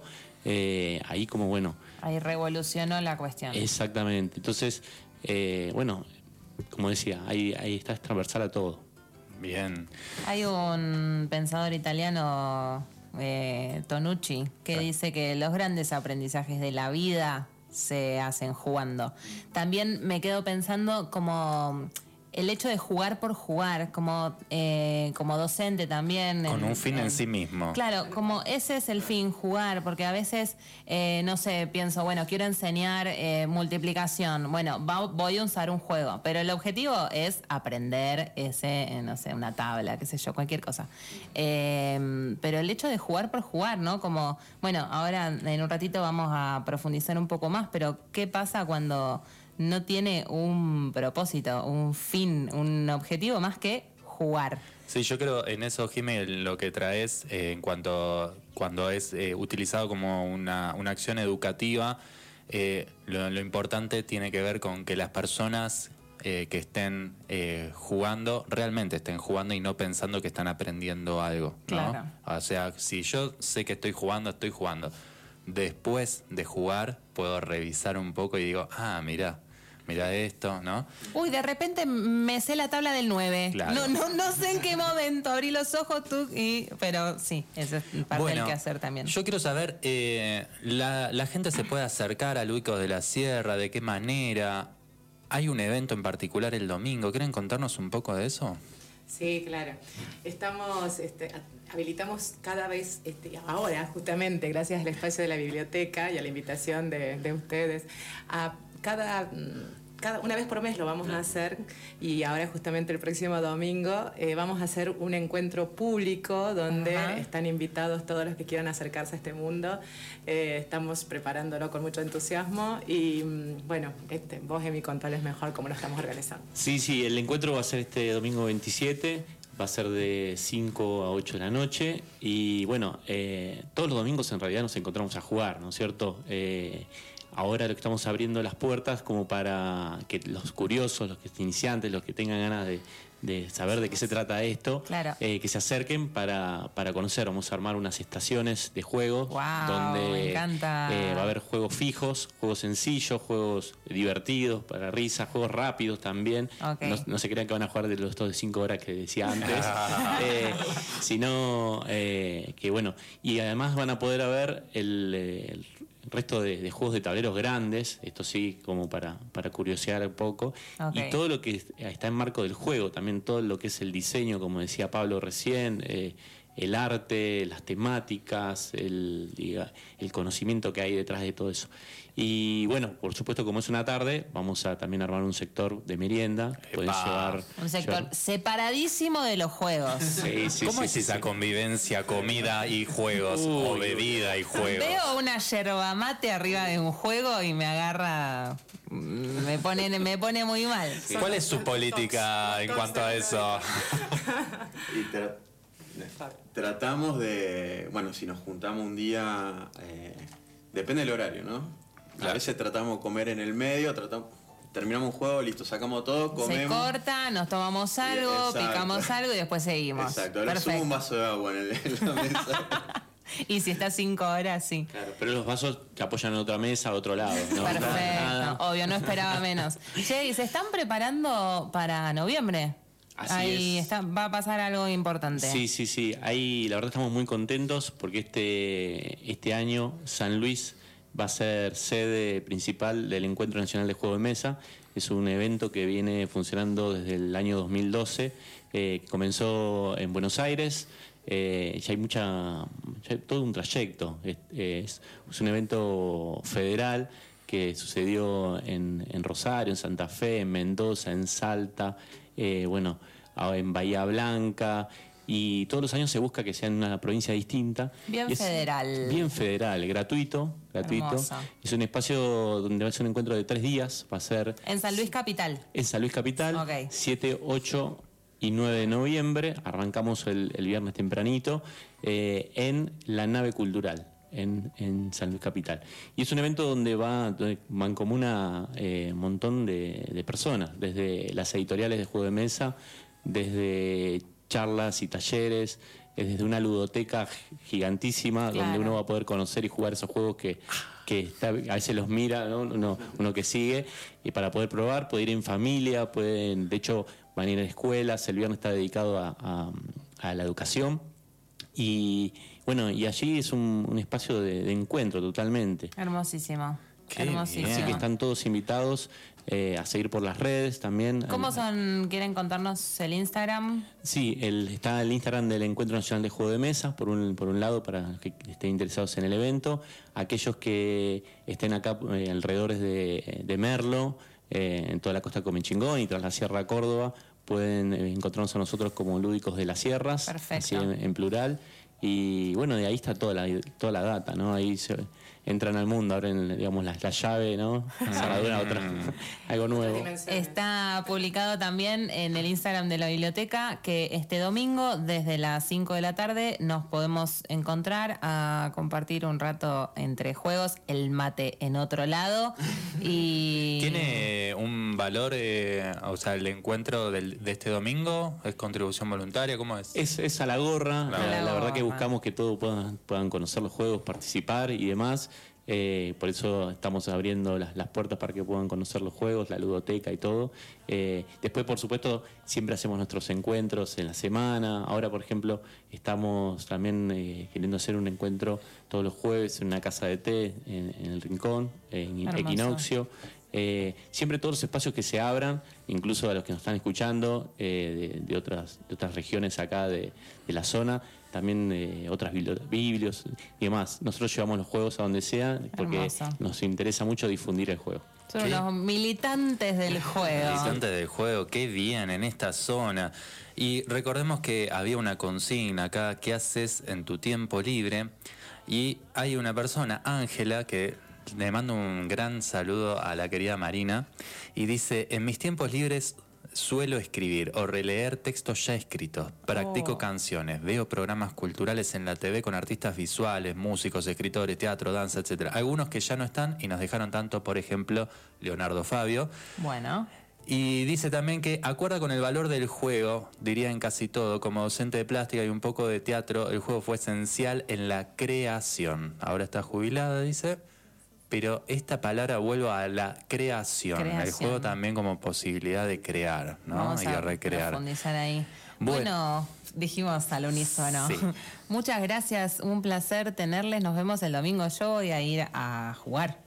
Ahí como, bueno... Ahí revolucionó la cuestión. Exactamente. Entonces, bueno... Como decía, ahí está, es transversal a todo. Bien. Hay un pensador italiano, Tonucci, que dice que los grandes aprendizajes de la vida se hacen jugando. También me quedo pensando como el hecho de jugar por jugar, como docente también. Con un fin en sí mismo. Claro, como ese es el fin, jugar, porque a veces, no sé, pienso, bueno, quiero enseñar multiplicación, bueno, voy a usar un juego, pero el objetivo es aprender no sé, una tabla, qué sé yo, cualquier cosa. Pero el hecho de jugar por jugar, ¿no? Como, bueno, ahora en un ratito vamos a profundizar un poco más, pero ¿qué pasa cuando no tiene un propósito, un fin, un objetivo más que jugar? Sí, yo creo en eso, Jimé, lo que traes en cuanto cuando es utilizado como una acción educativa, lo importante tiene que ver con que las personas que estén jugando, realmente estén jugando y no pensando que están aprendiendo algo, ¿no? Claro. O sea, si yo sé que estoy jugando. Después de jugar puedo revisar un poco y digo, mira esto, ¿no? Uy, de repente me sé la tabla del 9. Claro. No sé en qué momento abrí los ojos pero sí, eso es parte del quehacer también. Yo quiero saber, la gente se puede acercar a Luicos de la Sierra, ¿de qué manera? ¿Hay un evento en particular el domingo? ¿Quieren contarnos un poco de eso? Sí, claro. Estamos, habilitamos cada vez, ahora justamente, gracias al espacio de la biblioteca y a la invitación de ustedes, a una vez por mes lo vamos a hacer, y ahora justamente el próximo domingo vamos a hacer un encuentro público donde están invitados todos los que quieran acercarse a este mundo. Estamos preparándolo con mucho entusiasmo y bueno, vos, Emi, contales mejor cómo lo estamos organizando. Sí, el encuentro va a ser este domingo 27, va a ser de 5 a 8 de la noche y bueno, todos los domingos en realidad nos encontramos a jugar, ¿no es cierto? Ahora lo que estamos abriendo las puertas como para que los curiosos, los que iniciantes, los que tengan ganas de saber de qué se trata esto, Claro. Que se acerquen para conocer. Vamos a armar unas estaciones de juegos Wow, donde me encanta. va a haber juegos fijos, juegos sencillos, juegos divertidos, para risas, juegos rápidos también. Ok. No se crean que van a jugar de los estos de 5 horas que decía antes, sino que bueno, y además van a poder ver el resto de juegos de tableros grandes, esto sí, como para curiosear un poco, Ok. y todo lo que está en marco del juego, también todo lo que es el diseño, como decía Pablo recién, el arte, las temáticas, el conocimiento que hay detrás de todo eso. Y bueno, por supuesto, como es una tarde, vamos a también armar un sector de merienda. Pueden llevar Un sector separadísimo de los juegos. Sí, ¿Cómo sí, es sí, esa sí. convivencia, comida y juegos, o bebida y juegos? Veo una yerba mate arriba de un juego y me agarra, me pone muy mal. ¿Cuál es su política en cuanto a eso? Tratamos de, bueno, si nos juntamos un día, depende del horario, ¿no? A veces tratamos de comer en el medio, terminamos un juego, listo, sacamos todo, comemos. Se corta, nos tomamos algo, Exacto. picamos algo y después seguimos. Exacto, ahora subo un vaso de agua en la mesa. Y si está 5 horas, sí. Claro, pero los vasos que apoyan en otra mesa, a otro lado. ¿No? Perfecto, Nada. obvio, no esperaba menos. Che, ¿y se están preparando para noviembre? Así Ahí es. va a pasar algo importante. Sí. Ahí la verdad estamos muy contentos porque este año San Luis va a ser sede principal del Encuentro Nacional de Juego de Mesa. Es un evento que viene funcionando desde el año 2012. Comenzó en Buenos Aires. Ya hay todo un trayecto. Es un evento federal que sucedió en Rosario, en Santa Fe, en Mendoza, en Salta, en Bahía Blanca, y todos los años se busca que sea en una provincia distinta. Bien federal. Bien federal, gratuito. Hermoso. Es un espacio donde va a ser un encuentro de 3 días, va a ser En San Luis Capital. en San Luis Capital, Ok. 7, 8 y 9 de noviembre, arrancamos el viernes tempranito, en la nave cultural, en San Luis Capital. Y es un evento donde mancomuna un montón de personas, desde las editoriales de juego de mesa, desde charlas y talleres, desde una ludoteca gigantísima, Claro. donde uno va a poder conocer y jugar esos juegos que a veces los mira, ¿no? uno que sigue, y para poder probar, puede ir en familia, de hecho van a ir a escuelas, el viernes está dedicado a la educación, y bueno, y allí es un espacio de encuentro totalmente. Hermosísimo. Qué Hermosísimo. bien. Así que están todos invitados a seguir por las redes también. ¿Cómo son? ¿Quieren contarnos el Instagram? Sí, está el Instagram del Encuentro Nacional de Juego de Mesa, por un lado, para los que estén interesados en el evento. Aquellos que estén acá alrededor de Merlo, en toda la costa de Comechingón y tras la Sierra Córdoba, pueden encontrarnos a nosotros como Lúdicos de las Sierras, Perfecto. así en plural. Y bueno, de ahí está toda la data, ¿no? Ahí entran al mundo, abren, digamos, la llave, ¿no? Cerradura, algo nuevo. Está publicado también en el Instagram de la biblioteca que este domingo desde las 5 de la tarde nos podemos encontrar a compartir un rato entre juegos, el mate en otro lado y... ¿Tiene un valor, o sea, el encuentro de este domingo? ¿Es contribución voluntaria? ¿Cómo es? Es a la gorra, A la la verdad que gorra. buscamos que todos puedan conocer los juegos, participar y demás. Por eso estamos abriendo las puertas para que puedan conocer los juegos, la ludoteca y todo. Después, por supuesto, siempre hacemos nuestros encuentros en la semana. Ahora, por ejemplo, estamos también queriendo hacer un encuentro todos los jueves en una casa de té en el Rincón, en Hermoso. Equinoccio. Siempre todos los espacios que se abran, incluso a los que nos están escuchando de otras regiones acá de la zona, también otras biblios y demás. Nosotros llevamos los juegos a donde sea porque Hermoso. nos interesa mucho difundir el juego. Son ¿Qué? los militantes del juego. Militantes del juego, qué bien en esta zona. Y recordemos que había una consigna acá, ¿qué haces en tu tiempo libre? Y hay una persona, Ángela, que le mando un gran saludo a la querida Marina, y dice, en mis tiempos libres suelo escribir o releer textos ya escritos, practico canciones, veo programas culturales en la TV con artistas visuales, músicos, escritores, teatro, danza, etcétera. Algunos que ya no están y nos dejaron tanto, por ejemplo, Leonardo Fabio. Bueno, Y dice también que acuerda con el valor del juego, diría en casi todo, como docente de plástica y un poco de teatro, el juego fue esencial en la creación. Ahora está jubilada, dice, pero esta palabra vuelve a la creación. El juego también como posibilidad de crear, ¿no? vamos Y a de recrear. profundizar ahí. Bueno. Bueno, dijimos al unísono. Sí. Muchas gracias, un placer tenerles. Nos vemos el domingo. Yo voy a ir a jugar.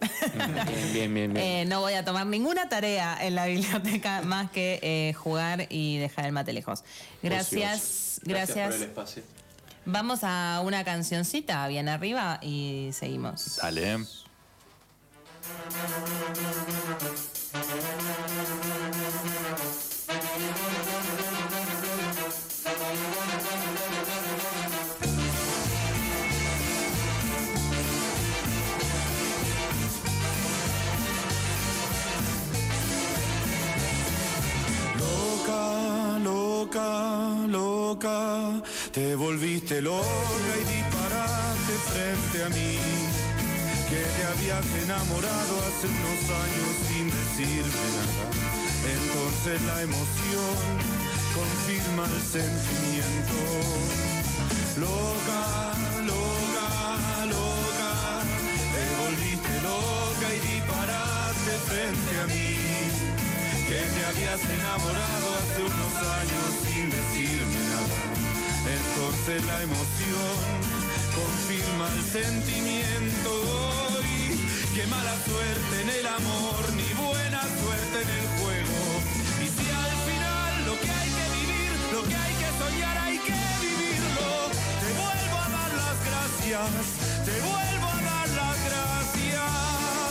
Bien. No voy a tomar ninguna tarea en la biblioteca más que jugar y dejar el mate lejos. Gracias. Gracias por el espacio. Vamos a una cancioncita bien arriba y seguimos. Dale. Loca, loca, loca. loca, te volviste loca y disparaste frente a mí. Que te habías enamorado hace unos años sin decirme nada. Entonces la emoción confirma el sentimiento. Loca, loca, loca, te volviste loca y disparaste frente a mí. Que te habías enamorado hace unos años sin decirme nada. Entonces la emoción confirma el sentimiento. Y qué mala suerte en el amor, ni buena suerte en el juego. Y si al final lo que hay que vivir, lo que hay que soñar, hay que vivirlo. Te vuelvo a dar las gracias, te vuelvo a dar las gracias.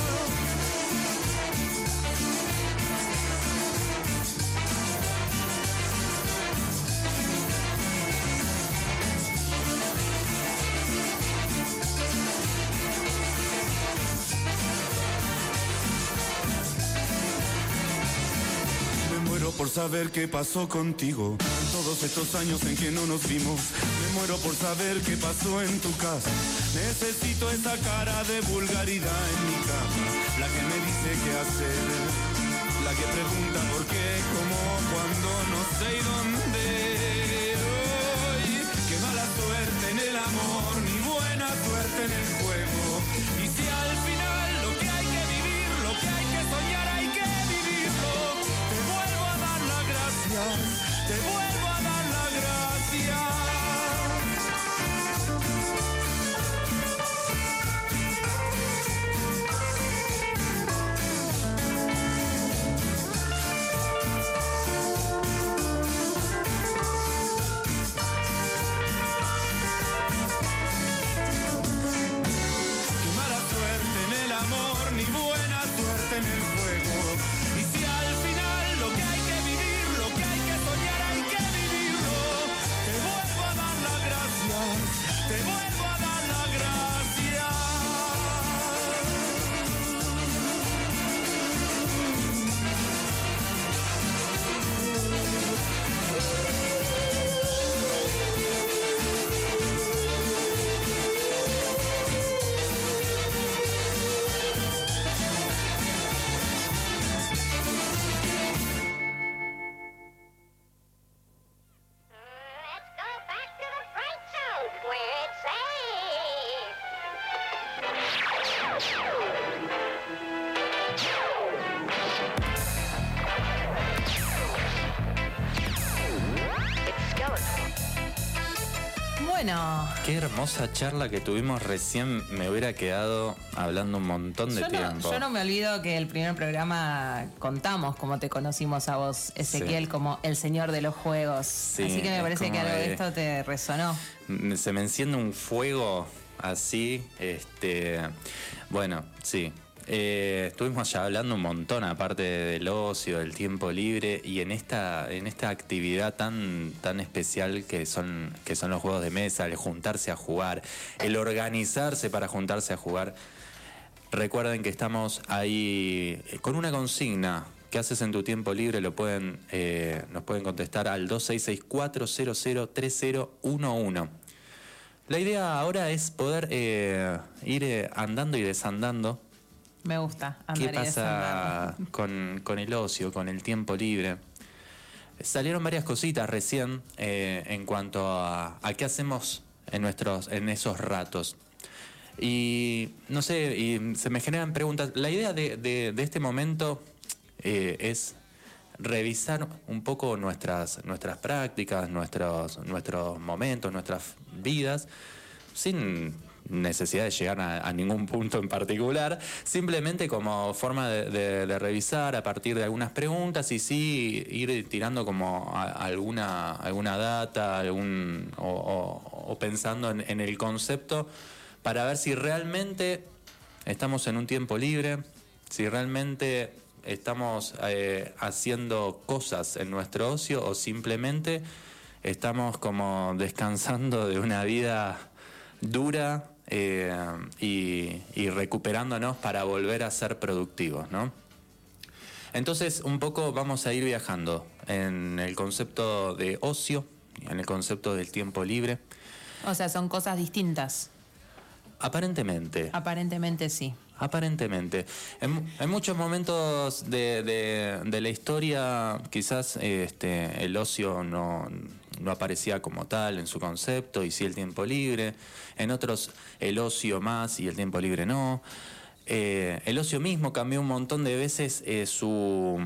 Por saber qué pasó contigo, todos estos años en que no nos vimos. Me muero por saber qué pasó en tu casa. Necesito esa cara de vulgaridad en mi cama, la que me dice qué hacer, la que pregunta por qué, cómo, cuándo, no sé y dónde. Hoy, qué mala suerte en el amor, ni buena suerte en el juego. Y si al final lo que hay que vivir, lo que hay que soñar, hay que vivirlo. Te vuelvo a dar las gracias, te vuelvo a dar las gracias. Qué mala suerte en el amor, ni buena suerte en el juego. Y si al final lo que hay que vivir, lo que hay que soñar, hay que vivirlo. Te vuelvo a dar las gracias, te vuelvo a dar las gracias. Let's go back to the fright zone where it's safe. It's skeletal. Bueno, Qué hermosa charla que tuvimos recién. Me hubiera quedado hablando un montón de tiempo. yo no me olvido que el primer programa contamos cómo te conocimos a vos, Ezequiel, Sí. como el señor de los juegos. Sí, Así que me es parece que como algo de de- esto te resonó. Se me enciende un fuego así. Bueno, sí. Estuvimos ya hablando un montón, aparte del ocio, del tiempo libre, y en esta actividad tan especial que son los juegos de mesa, el juntarse a jugar, el organizarse para juntarse a jugar. Recuerden que estamos ahí con una consigna. ¿Qué haces en tu tiempo libre? Nos pueden contestar al 2664003011. La idea ahora es poder ir andando y desandando. Me gusta. ¿Qué andar y pasa desandar. con el ocio, con el tiempo libre? Salieron varias cositas recién en cuanto a qué hacemos en esos ratos. Y no sé, y se me generan preguntas. La idea de este momento es revisar un poco nuestras prácticas, nuestros momentos, nuestras vidas, sin necesidad de llegar a ningún punto en particular, simplemente como forma de revisar a partir de algunas preguntas y sí ir tirando como alguna data, o pensando en el concepto para ver si realmente estamos en un tiempo libre, si realmente estamos haciendo cosas en nuestro ocio o simplemente estamos como descansando de una vida dura y recuperándonos para volver a ser productivos, ¿no? Entonces, un poco vamos a ir viajando en el concepto de ocio, en el concepto del tiempo libre. O sea, son cosas distintas. Aparentemente. Aparentemente sí. Aparentemente. En muchos momentos de la historia, quizás el ocio no aparecía como tal en su concepto, y sí el tiempo libre. En otros, el ocio más y el tiempo libre no. El ocio mismo cambió un montón de veces su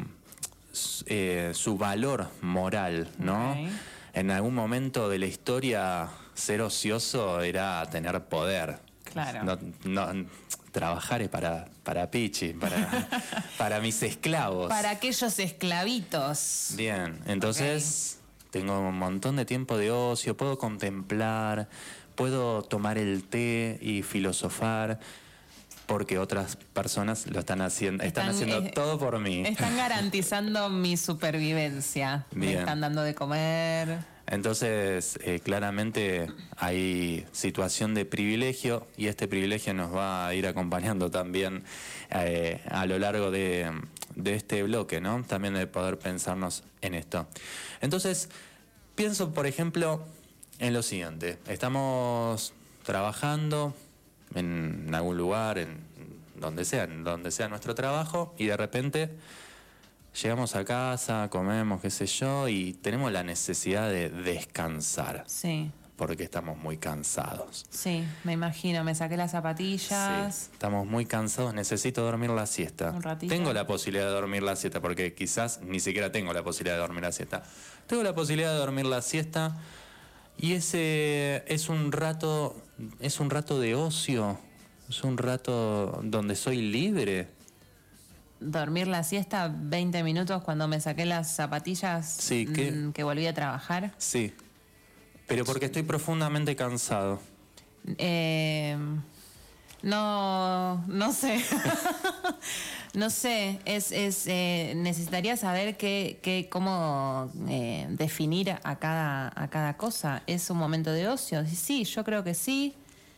valor moral, ¿no? Ok. En algún momento de la historia, ser ocioso era tener poder. Claro. Trabajar es para Pichi, para mis esclavos. Para aquellos esclavitos. Bien, entonces tengo un montón de tiempo de ocio, puedo contemplar, puedo tomar el té y filosofar, porque otras personas lo están haciendo, están haciendo todo por mí. Están garantizando mi supervivencia. Me Bien. están dando de comer. Entonces, claramente hay situación de privilegio, y este privilegio nos va a ir acompañando también a lo largo de este bloque, ¿no? También de poder pensarnos en esto. Entonces, pienso, por ejemplo, en lo siguiente. Estamos trabajando en algún lugar, en donde sea nuestro trabajo, y de repente llegamos a casa, comemos, qué sé yo, y tenemos la necesidad de descansar, Sí, porque estamos muy cansados. sí, me imagino. Me saqué las zapatillas. Sí, estamos muy cansados, necesito dormir la siesta. Un ratito. Tengo la posibilidad de dormir la siesta, porque quizás ni siquiera tengo la posibilidad de dormir la siesta. Tengo la posibilidad de dormir la siesta, y ese es un rato de ocio, es un rato donde soy libre. Dormir la siesta 20 minutos cuando me saqué las zapatillas. Sí, que volví a trabajar. Sí, pero porque estoy profundamente cansado. No sé. No sé, necesitaría saber cómo definir a cada cosa. ¿Es un momento de ocio? Sí, yo creo que sí.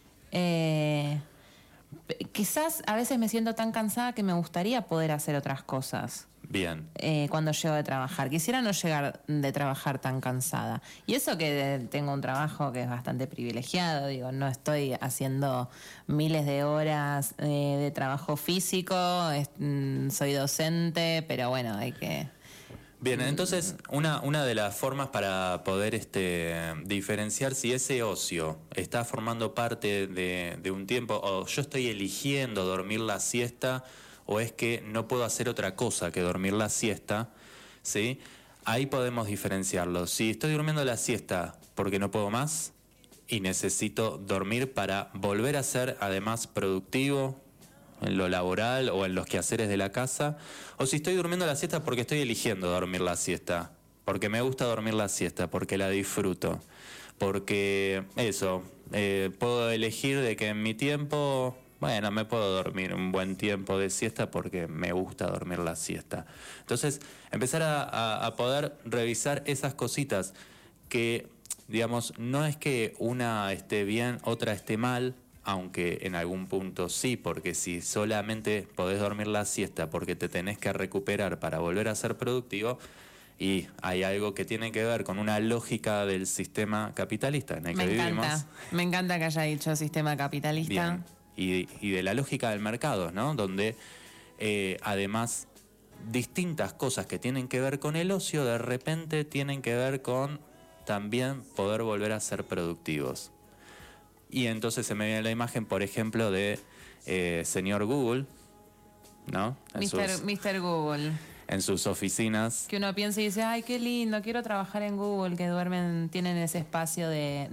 Quizás a veces me siento tan cansada que me gustaría poder hacer otras cosas. Bien. Cuando llego de trabajar. Quisiera no llegar de trabajar tan cansada. Y eso que tengo un trabajo que es bastante privilegiado, digo, no estoy haciendo miles de horas de trabajo físico, soy docente, pero bueno, hay que... Bien, entonces una de las formas para poder diferenciar si ese ocio está formando parte de un tiempo, o yo estoy eligiendo dormir la siesta, o es que no puedo hacer otra cosa que dormir la siesta, ¿sí? Ahí podemos diferenciarlo. Si estoy durmiendo la siesta porque no puedo más y necesito dormir para volver a ser además productivo en lo laboral o en los quehaceres de la casa, o si estoy durmiendo la siesta porque estoy eligiendo dormir la siesta, porque me gusta dormir la siesta, porque la disfruto, porque puedo elegir de que en mi tiempo, bueno, me puedo dormir un buen tiempo de siesta porque me gusta dormir la siesta. Entonces, empezar a poder revisar esas cositas que, digamos, no es que una esté bien, otra esté mal, aunque en algún punto sí, porque si solamente podés dormir la siesta porque te tenés que recuperar para volver a ser productivo, y hay algo que tiene que ver con una lógica del sistema capitalista en el que vivimos. Me encanta que haya dicho sistema capitalista. Bien. Y de la lógica del mercado, ¿no? Donde además distintas cosas que tienen que ver con el ocio de repente tienen que ver con también poder volver a ser productivos. Y entonces se me viene la imagen, por ejemplo, de señor Google, ¿no? Mr. Google. En sus oficinas. Que uno piensa y dice, ay, qué lindo, quiero trabajar en Google, que tienen ese espacio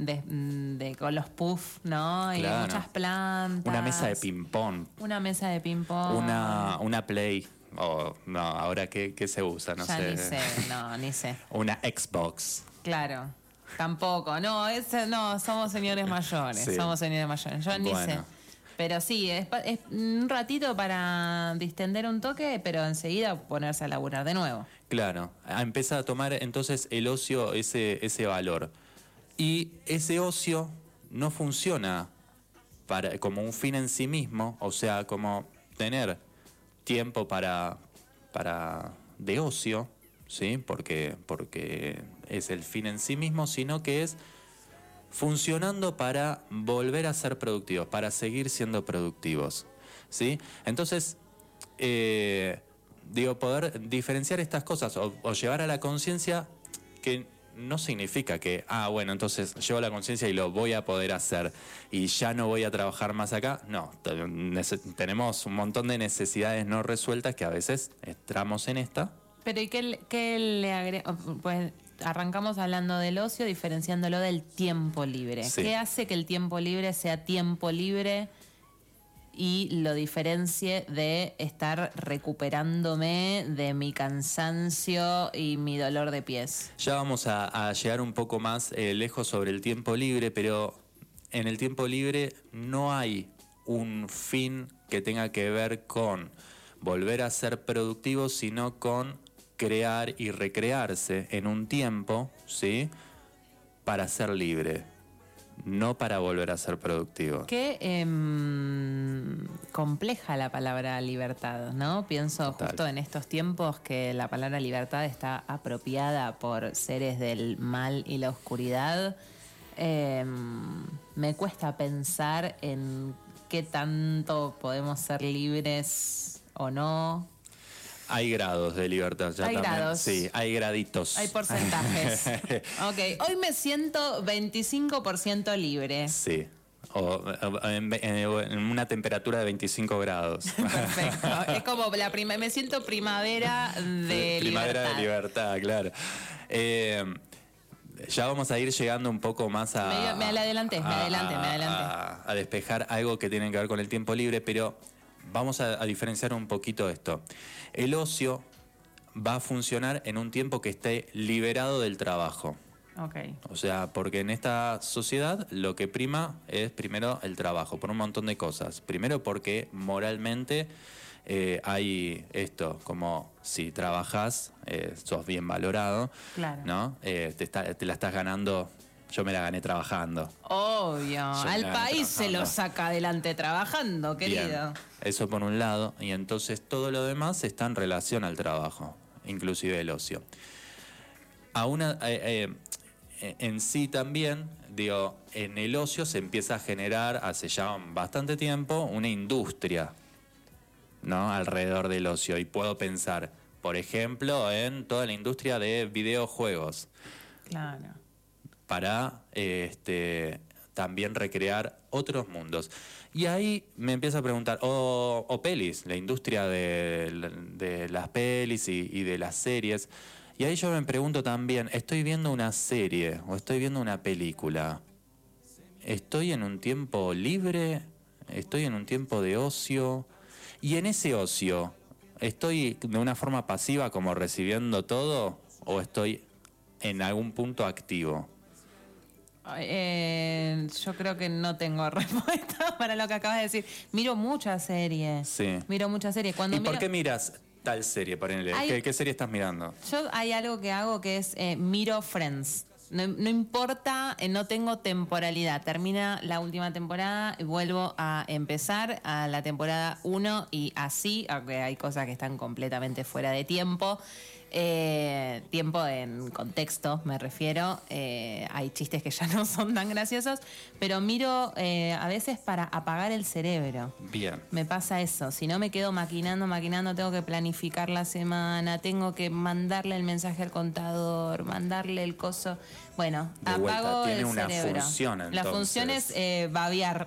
con los puffs, ¿no? Y Claro. muchas plantas. Una mesa de ping-pong. Una mesa de ping-pong. Una Play. No, ahora ¿qué se usa? No ya sé. ni sé. Una Xbox. Claro. Tampoco. No, somos señores mayores. Sí. Somos señores mayores. Yo ni sé. Pero sí, es un ratito para distender un toque, pero enseguida ponerse a laburar de nuevo. Claro, empieza a tomar entonces el ocio ese valor. Y ese ocio no funciona como un fin en sí mismo, o sea, como tener tiempo de ocio, ¿sí? Porque es el fin en sí mismo, sino que es funcionando para volver a ser productivos, para seguir siendo productivos, ¿sí? Entonces, poder diferenciar estas cosas o llevar a la conciencia que no significa que, bueno, entonces llevo a la conciencia y lo voy a poder hacer y ya no voy a trabajar más acá. No, tenemos un montón de necesidades no resueltas que a veces entramos en esta. Pero ¿y qué le agrega? Pues arrancamos hablando del ocio, diferenciándolo del tiempo libre. Sí. ¿Qué hace que el tiempo libre sea tiempo libre y lo diferencie de estar recuperándome de mi cansancio y mi dolor de pies? Ya vamos a llegar un poco más lejos sobre el tiempo libre, pero en el tiempo libre no hay un fin que tenga que ver con volver a ser productivo, sino con crear y recrearse en un tiempo, ¿sí? Para ser libre, no para volver a ser productivo. Qué compleja la palabra libertad, ¿no? Pienso Total. justo en estos tiempos que la palabra libertad está apropiada por seres del mal y la oscuridad. Me cuesta pensar en qué tanto podemos ser libres o no. Hay grados de libertad. Ya Hay también. grados. Sí, hay graditos. Hay porcentajes. Ok, hoy me siento 25% libre. Sí. O en una temperatura de 25 grados. Perfecto. Es como me siento primavera de Primavera libertad. de libertad, claro. Ya vamos a ir llegando un poco más a... Me adelanté. A despejar algo que tiene que ver con el tiempo libre, pero vamos a diferenciar un poquito esto. El ocio va a funcionar en un tiempo que esté liberado del trabajo. Ok. O sea, porque en esta sociedad lo que prima es primero el trabajo, por un montón de cosas. Primero porque moralmente hay esto, como si trabajas, sos bien valorado, Claro. ¿no? Te la estás ganando, yo me la gané trabajando. Obvio. Al me país se trabajando. lo saca adelante trabajando, querido. Bien, eso por un lado, y entonces todo lo demás está en relación al trabajo, inclusive el ocio. En sí también, en el ocio se empieza a generar hace ya bastante tiempo una industria, ¿no? Alrededor del ocio. Y puedo pensar, por ejemplo, en toda la industria de videojuegos Claro. para también recrear otros mundos. Y ahí me empiezo a preguntar, o pelis, la industria de las pelis y de las series. Y ahí yo me pregunto también, ¿estoy viendo una serie o estoy viendo una película? ¿Estoy en un tiempo libre? ¿Estoy en un tiempo de ocio? Y en ese ocio, ¿estoy de una forma pasiva como recibiendo todo o estoy en algún punto activo? Yo creo que no tengo respuesta para lo que acabas de decir. Miro muchas series. Sí. Miro muchas series. Cuando ¿Y por miro- qué miras tal serie? Ponele? Hay- ¿Qué serie estás mirando? Yo hay algo que hago que es miro Friends. No importa, no tengo temporalidad. Termina la última temporada y vuelvo a empezar a la temporada 1 y así, aunque hay cosas que están completamente fuera de tiempo. Tiempo en contexto, me refiero. Hay chistes que ya no son tan graciosos, pero miro a veces para apagar el cerebro. Bien. Me pasa eso, si no me quedo maquinando, tengo que planificar la semana, tengo que mandarle el mensaje al contador, mandarle el coso. Bueno, De vuelta, apago tiene el una cerebro. función, La entonces. función es babear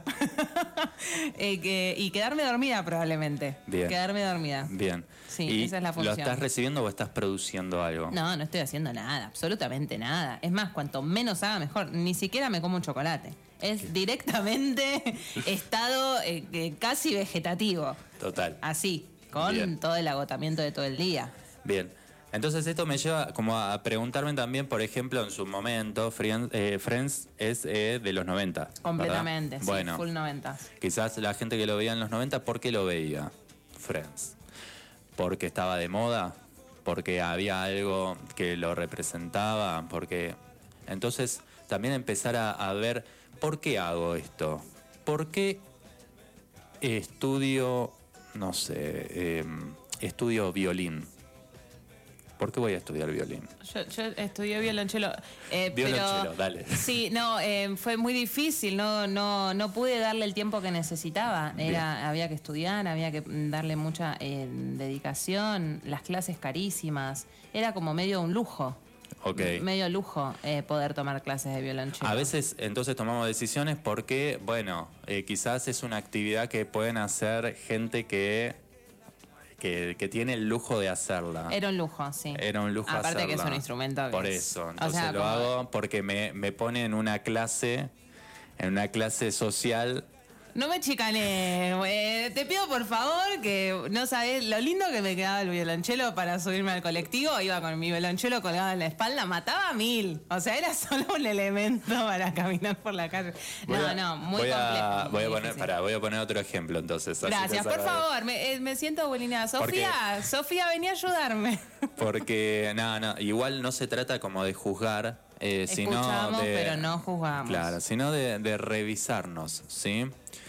y quedarme dormida probablemente. Bien. Quedarme dormida. Bien. Sí, ¿Y esa es la lo función. estás recibiendo o estás produciendo algo? No estoy haciendo nada, absolutamente nada. Es más, cuanto menos haga, mejor. Ni siquiera me como un chocolate. Es directamente estado casi vegetativo. Total. Así, con Bien. todo el agotamiento de todo el día. Bien. Entonces esto me lleva como a preguntarme también, por ejemplo, en su momento, Friends es de los 90. Completamente, ¿verdad? sí, Bueno, full 90. quizás la gente que lo veía en los 90, ¿por qué lo veía Friends? ¿Porque estaba de moda? ¿Porque había algo que lo representaba? Porque entonces también empezar a ver, ¿por qué hago esto? ¿Por qué estudio, no sé, estudio violín? ¿Por qué voy a estudiar violín? Yo estudié violonchelo. Violonchelo, pero, dale. Sí, no, fue muy difícil, no pude darle el tiempo que necesitaba. Había que estudiar, había que darle mucha dedicación, las clases carísimas. Era como medio un lujo. Ok. Medio lujo poder tomar clases de violonchelo. A veces entonces tomamos decisiones porque, bueno, quizás es una actividad que pueden hacer gente que tiene el lujo de hacerla. Era un lujo, sí. Era un lujo Aparte hacerla. que es un instrumento que Por es- eso, o entonces sea, lo como- hago porque me pone en una clase social. No me chicanes. Te pido por favor que no sabes lo lindo que me quedaba el violonchelo para subirme al colectivo. Iba con mi violonchelo colgado en la espalda, mataba a 1000. O sea, era solo un elemento para caminar por la calle. Muy complejo. Voy muy a difícil. voy a poner otro ejemplo entonces. así Gracias, te por salgo. favor. Me siento bulinada. Porque- Sofía, vení a ayudarme. Porque, igual no se trata como de juzgar, sino Escuchamos, de... pero no juzgamos. Claro, sino de revisarnos, ¿sí?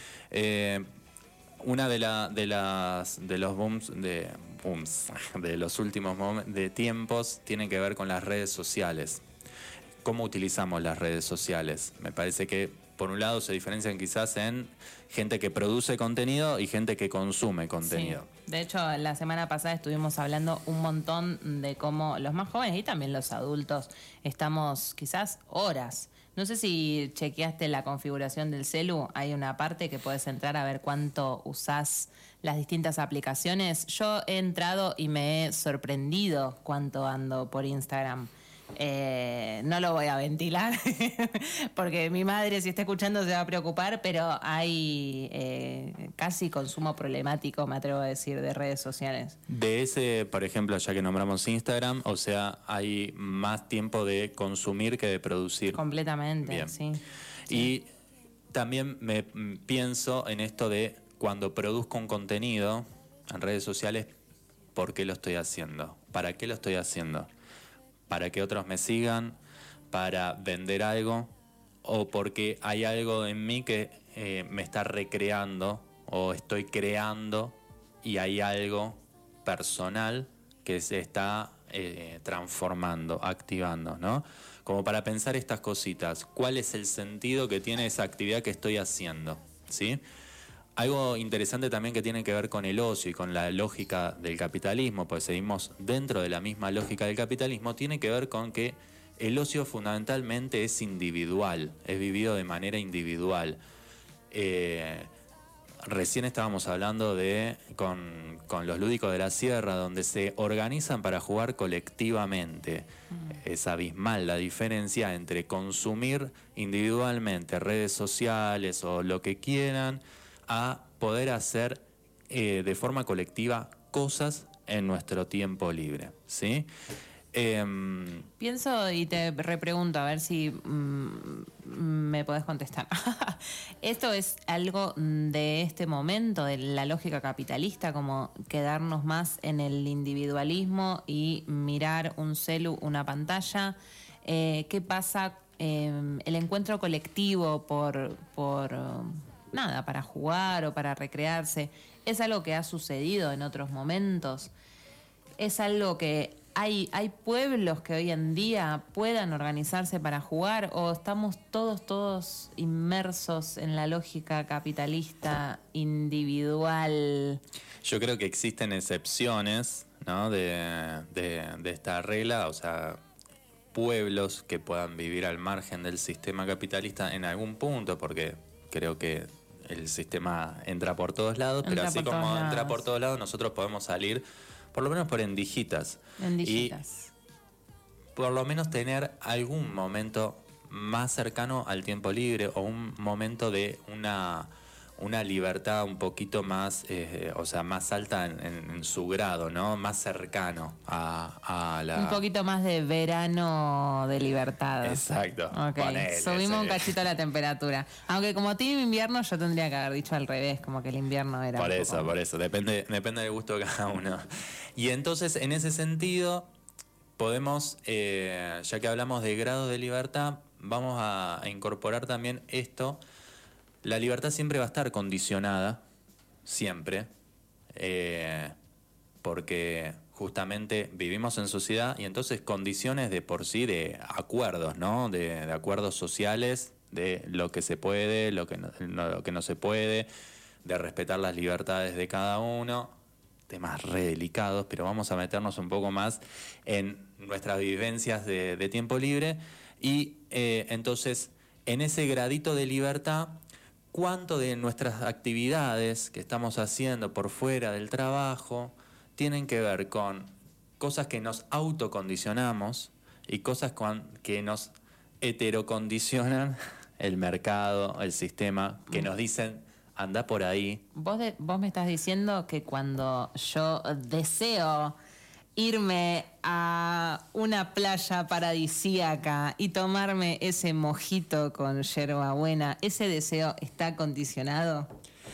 Una de los booms de los últimos de tiempos tiene que ver con las redes sociales. ¿Cómo utilizamos las redes sociales? Me parece que por un lado se diferencian quizás en gente que produce contenido y gente que consume contenido. Sí. De hecho, la semana pasada estuvimos hablando un montón de cómo los más jóvenes y también los adultos estamos quizás horas. No sé si chequeaste la configuración del celu, hay una parte que puedes entrar a ver cuánto usás las distintas aplicaciones. Yo he entrado y me he sorprendido cuánto ando por Instagram. No lo voy a ventilar porque mi madre, si está escuchando, se va a preocupar, pero hay casi consumo problemático, me atrevo a decir, de redes sociales. De ese, por ejemplo, ya que nombramos Instagram, o sea, hay más tiempo de consumir que de producir. Completamente, Bien. sí. Y también me pienso en esto de cuando produzco un contenido en redes sociales, ¿por qué lo estoy haciendo? ¿Para qué lo estoy haciendo? ¿Para que otros me sigan? ¿Para vender algo? ¿O porque hay algo en mí que me está recreando o estoy creando y hay algo personal que se está transformando, activando, ¿no? Como para pensar estas cositas. ¿Cuál es el sentido que tiene esa actividad que estoy haciendo? ¿Sí? Algo interesante también que tiene que ver con el ocio y con la lógica del capitalismo, pues seguimos dentro de la misma lógica del capitalismo, tiene que ver con que el ocio fundamentalmente es individual, es vivido de manera individual. Recién estábamos hablando con los lúdicos de la sierra, donde se organizan para jugar colectivamente. Es abismal la diferencia entre consumir individualmente redes sociales o lo que quieran, a poder hacer de forma colectiva cosas en nuestro tiempo libre, ¿sí? Pienso y te repregunto a ver si me podés contestar. ¿Esto es algo de este momento, de la lógica capitalista, como quedarnos más en el individualismo y mirar un celu, una pantalla? ¿Qué pasa? El encuentro colectivo por nada, para jugar o para recrearse, ¿es algo que ha sucedido en otros momentos? ¿Es algo que hay pueblos que hoy en día puedan organizarse para jugar o estamos todos inmersos en la lógica capitalista individual? Yo creo que existen excepciones, ¿no? de esta regla, o sea, pueblos que puedan vivir al margen del sistema capitalista en algún punto, porque creo que el sistema entra por todos lados, pero Entra así por como todos entra lados. por todos lados, nosotros podemos salir, por lo menos por endijitas. Endijitas. Y por lo menos tener algún momento más cercano al tiempo libre o un momento de una libertad un poquito más, o sea, más alta en su grado, ¿no? Más cercano a la... Un poquito más de verano de libertad. Exacto. Ok, Ponele, subimos un sí. cachito la temperatura. Aunque como team invierno yo tendría que haber dicho al revés, como que el invierno era Por un eso, poco- por eso. Depende del gusto de cada uno. Y entonces, en ese sentido, podemos, ya que hablamos de grados de libertad, vamos a incorporar también esto. La libertad siempre va a estar condicionada, siempre, porque justamente vivimos en sociedad y entonces condiciones de por sí de acuerdos, ¿no? De acuerdos sociales, de lo que se puede, lo que no se puede, de respetar las libertades de cada uno, temas re delicados, pero vamos a meternos un poco más en nuestras vivencias de tiempo libre y entonces en ese gradito de libertad, ¿cuánto de nuestras actividades que estamos haciendo por fuera del trabajo tienen que ver con cosas que nos autocondicionamos y cosas que nos heterocondicionan el mercado, el sistema, que nos dicen, anda por ahí? Vos me estás diciendo que cuando yo deseo irme a una playa paradisíaca y tomarme ese mojito con yerbabuena, ¿ese deseo está condicionado?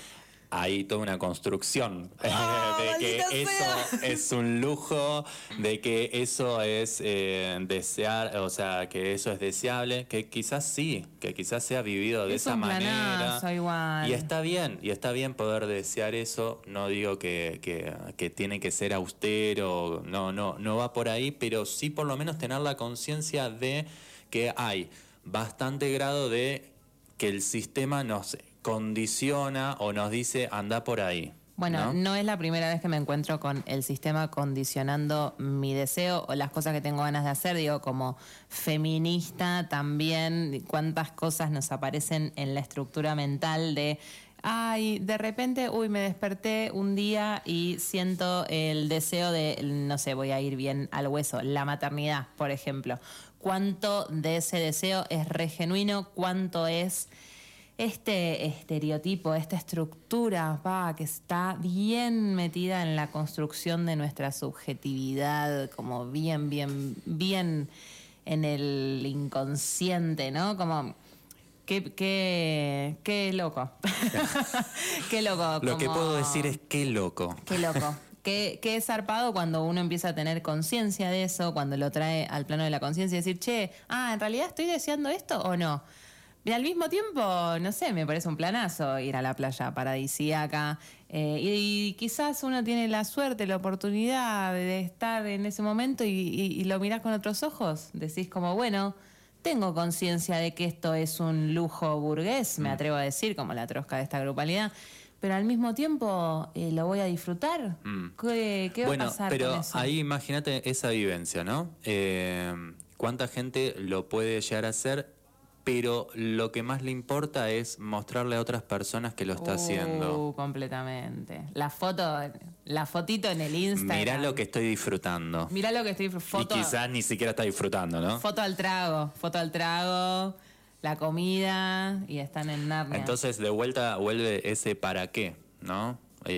Hay toda una construcción ¡Oh, de que maldita sea! eso es un lujo, de que eso es desear, o sea, que eso es deseable, que quizás sí, que quizás sea vivido de Es esa un manera. planazo igual. Y está bien poder desear eso. No digo que tiene que ser austero, no va por ahí, pero sí por lo menos tener la conciencia de que hay bastante grado de que el sistema nos condiciona o nos dice anda por ahí. Bueno, no es la primera vez que me encuentro con el sistema condicionando mi deseo o las cosas que tengo ganas de hacer. Digo, como feminista también, cuántas cosas nos aparecen en la estructura mental de... Ay, de repente, me desperté un día y siento el deseo de, no sé, voy a ir bien al hueso, la maternidad, por ejemplo. ¿Cuánto de ese deseo es re genuino? ¿Cuánto es este estereotipo, esta estructura, que está bien metida en la construcción de nuestra subjetividad, como bien en el inconsciente, ¿no? Como... Qué loco. Qué loco. Lo que puedo decir es qué loco. Qué loco. Qué zarpado cuando uno empieza a tener conciencia de eso, cuando lo trae al plano de la conciencia y decir, che, ¿en realidad estoy deseando esto o no? Y al mismo tiempo, no sé, me parece un planazo ir a la playa paradisíaca y quizás uno tiene la suerte, la oportunidad de estar en ese momento y lo mirás con otros ojos. Decís como, bueno, tengo conciencia de que esto es un lujo burgués, me atrevo a decir, como la trosca de esta grupalidad, pero al mismo tiempo lo voy a disfrutar. ¿Qué va a pasar pero con eso? ahí imagínate esa vivencia, ¿no? ¿Cuánta gente lo puede llegar a hacer? Pero lo que más le importa es mostrarle a otras personas que lo está haciendo. Completamente. La fotito en el Instagram. Mirá lo que estoy disfrutando. Mirá lo que estoy disfrutando. Y quizás ni siquiera está disfrutando, ¿no? Foto al trago, la comida, y están en Narnia. Entonces, de vuelta vuelve ese para qué, ¿no?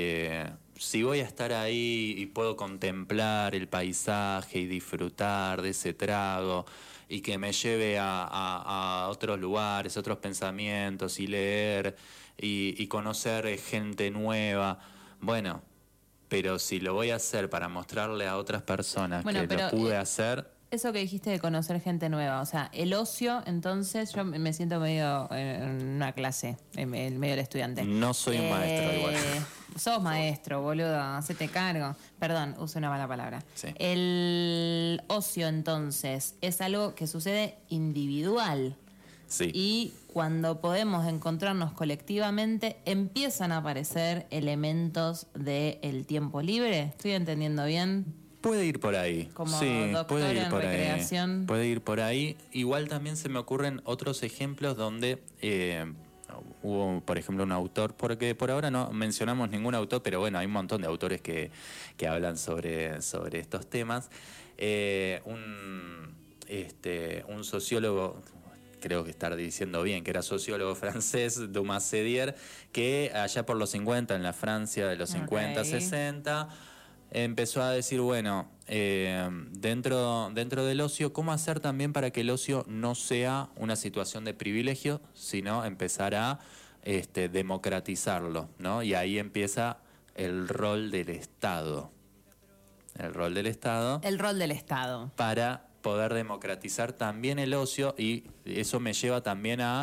Si voy a estar ahí y puedo contemplar el paisaje y disfrutar de ese trago y que me lleve a otros lugares, otros pensamientos y leer y conocer gente nueva, bueno, pero si lo voy a hacer para mostrarle a otras personas que lo pude hacer... Eso que dijiste de conocer gente nueva, o sea, el ocio, entonces yo me siento medio en una clase, en medio del estudiante. No soy un maestro igual. Sos maestro, boludo, hacete cargo. Perdón, uso una mala palabra. Sí. El ocio, entonces, es algo que sucede individual. Sí. Y cuando podemos encontrarnos colectivamente, empiezan a aparecer elementos del tiempo libre. ¿Estoy entendiendo bien? Puede ir por ahí. Como sí, doctor puede ir en por recreación. ahí. Puede ir por ahí. Igual también se me ocurren otros ejemplos donde hubo, por ejemplo, un autor, porque por ahora no mencionamos ningún autor, pero bueno, hay un montón de autores que hablan sobre estos temas. Un sociólogo, creo que estar diciendo bien, que era sociólogo francés, Dumas Sedier, que allá por los 50, en la Francia de los 50, 60... empezó a decir, bueno, dentro del ocio, ¿cómo hacer también para que el ocio no sea una situación de privilegio, sino empezar a democratizarlo, ¿no? Y ahí empieza el rol del Estado. El rol del Estado. El rol del Estado. Para poder democratizar también el ocio, y eso me lleva también a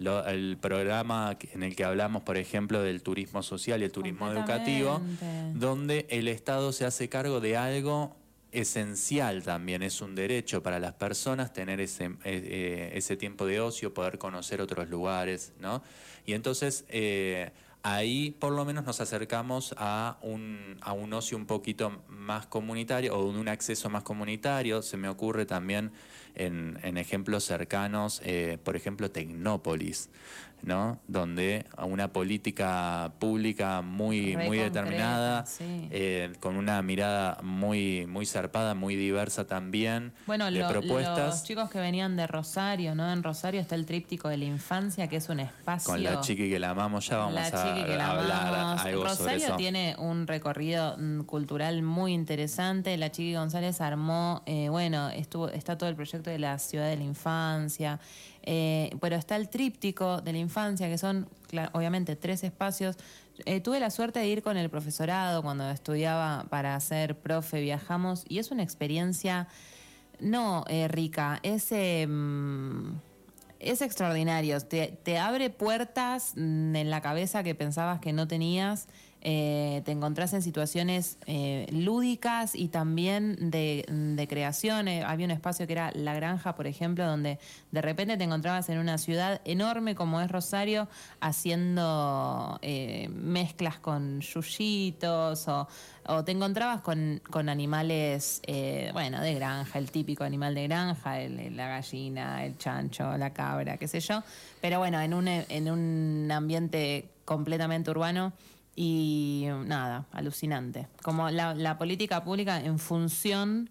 el programa en el que hablamos, por ejemplo, del turismo social y el turismo educativo, donde el Estado se hace cargo de algo esencial también. Es un derecho para las personas tener ese tiempo de ocio, poder conocer otros lugares, ¿no? Y entonces ahí por lo menos nos acercamos a un ocio un poquito más comunitario o un acceso más comunitario. Se me ocurre también en ejemplos cercanos, por ejemplo, Tecnópolis, ¿no? Donde una política pública muy determinada, sí. con una mirada muy zarpada, muy diversa también, Bueno, de propuestas. los chicos que venían de Rosario, ¿no? En Rosario está el tríptico de la infancia, que es un espacio... Con la chiqui que la amamos, ya vamos a hablar algo Rosario sobre eso. tiene un recorrido cultural muy interesante. La Chiqui González armó, está todo el proyecto de la ciudad de la infancia, pero está el tríptico de la infancia, que son, obviamente, 3 espacios. Tuve la suerte de ir con el profesorado cuando estudiaba para ser profe, viajamos, y es una experiencia rica, es extraordinario, te abre puertas en la cabeza que pensabas que no tenías. Te encontrás en situaciones lúdicas y también de creación. Había un espacio que era La Granja, por ejemplo, donde de repente te encontrabas en una ciudad enorme como es Rosario, haciendo mezclas con yuyitos, o te encontrabás con animales de granja, el típico animal de granja, la gallina, el chancho, la cabra, qué sé yo, pero bueno, en un ambiente completamente urbano. Y nada, alucinante. Como la política pública en función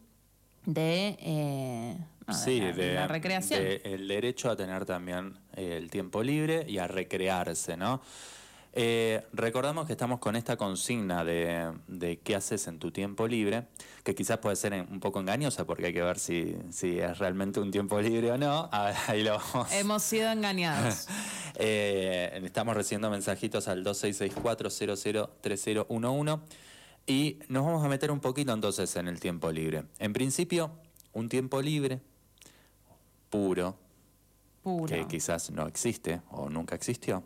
de la recreación. El derecho a tener también el tiempo libre y a recrearse, ¿no? Recordamos que estamos con esta consigna de qué haces en tu tiempo libre, que quizás puede ser un poco engañosa porque hay que ver si es realmente un tiempo libre o no. Ahí lo vamos. Hemos sido engañados. Estamos recibiendo mensajitos al 2664003011 y nos vamos a meter un poquito entonces en el tiempo libre. En principio, un tiempo libre puro, que quizás no existe o nunca existió.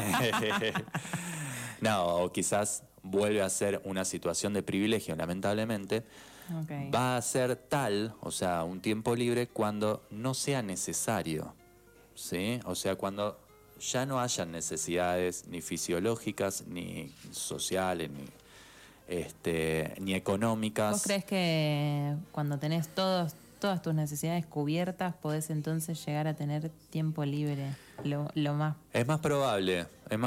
No, o quizás vuelve a ser una situación de privilegio, lamentablemente. Okay. Va a ser tal, o sea, un tiempo libre cuando no sea necesario, ¿sí? O sea, cuando ya no hayan necesidades ni fisiológicas, ni sociales, ni económicas. ¿Vos crees que cuando tenés todas tus necesidades cubiertas podés entonces llegar a tener tiempo libre? Lo más... Es más probable,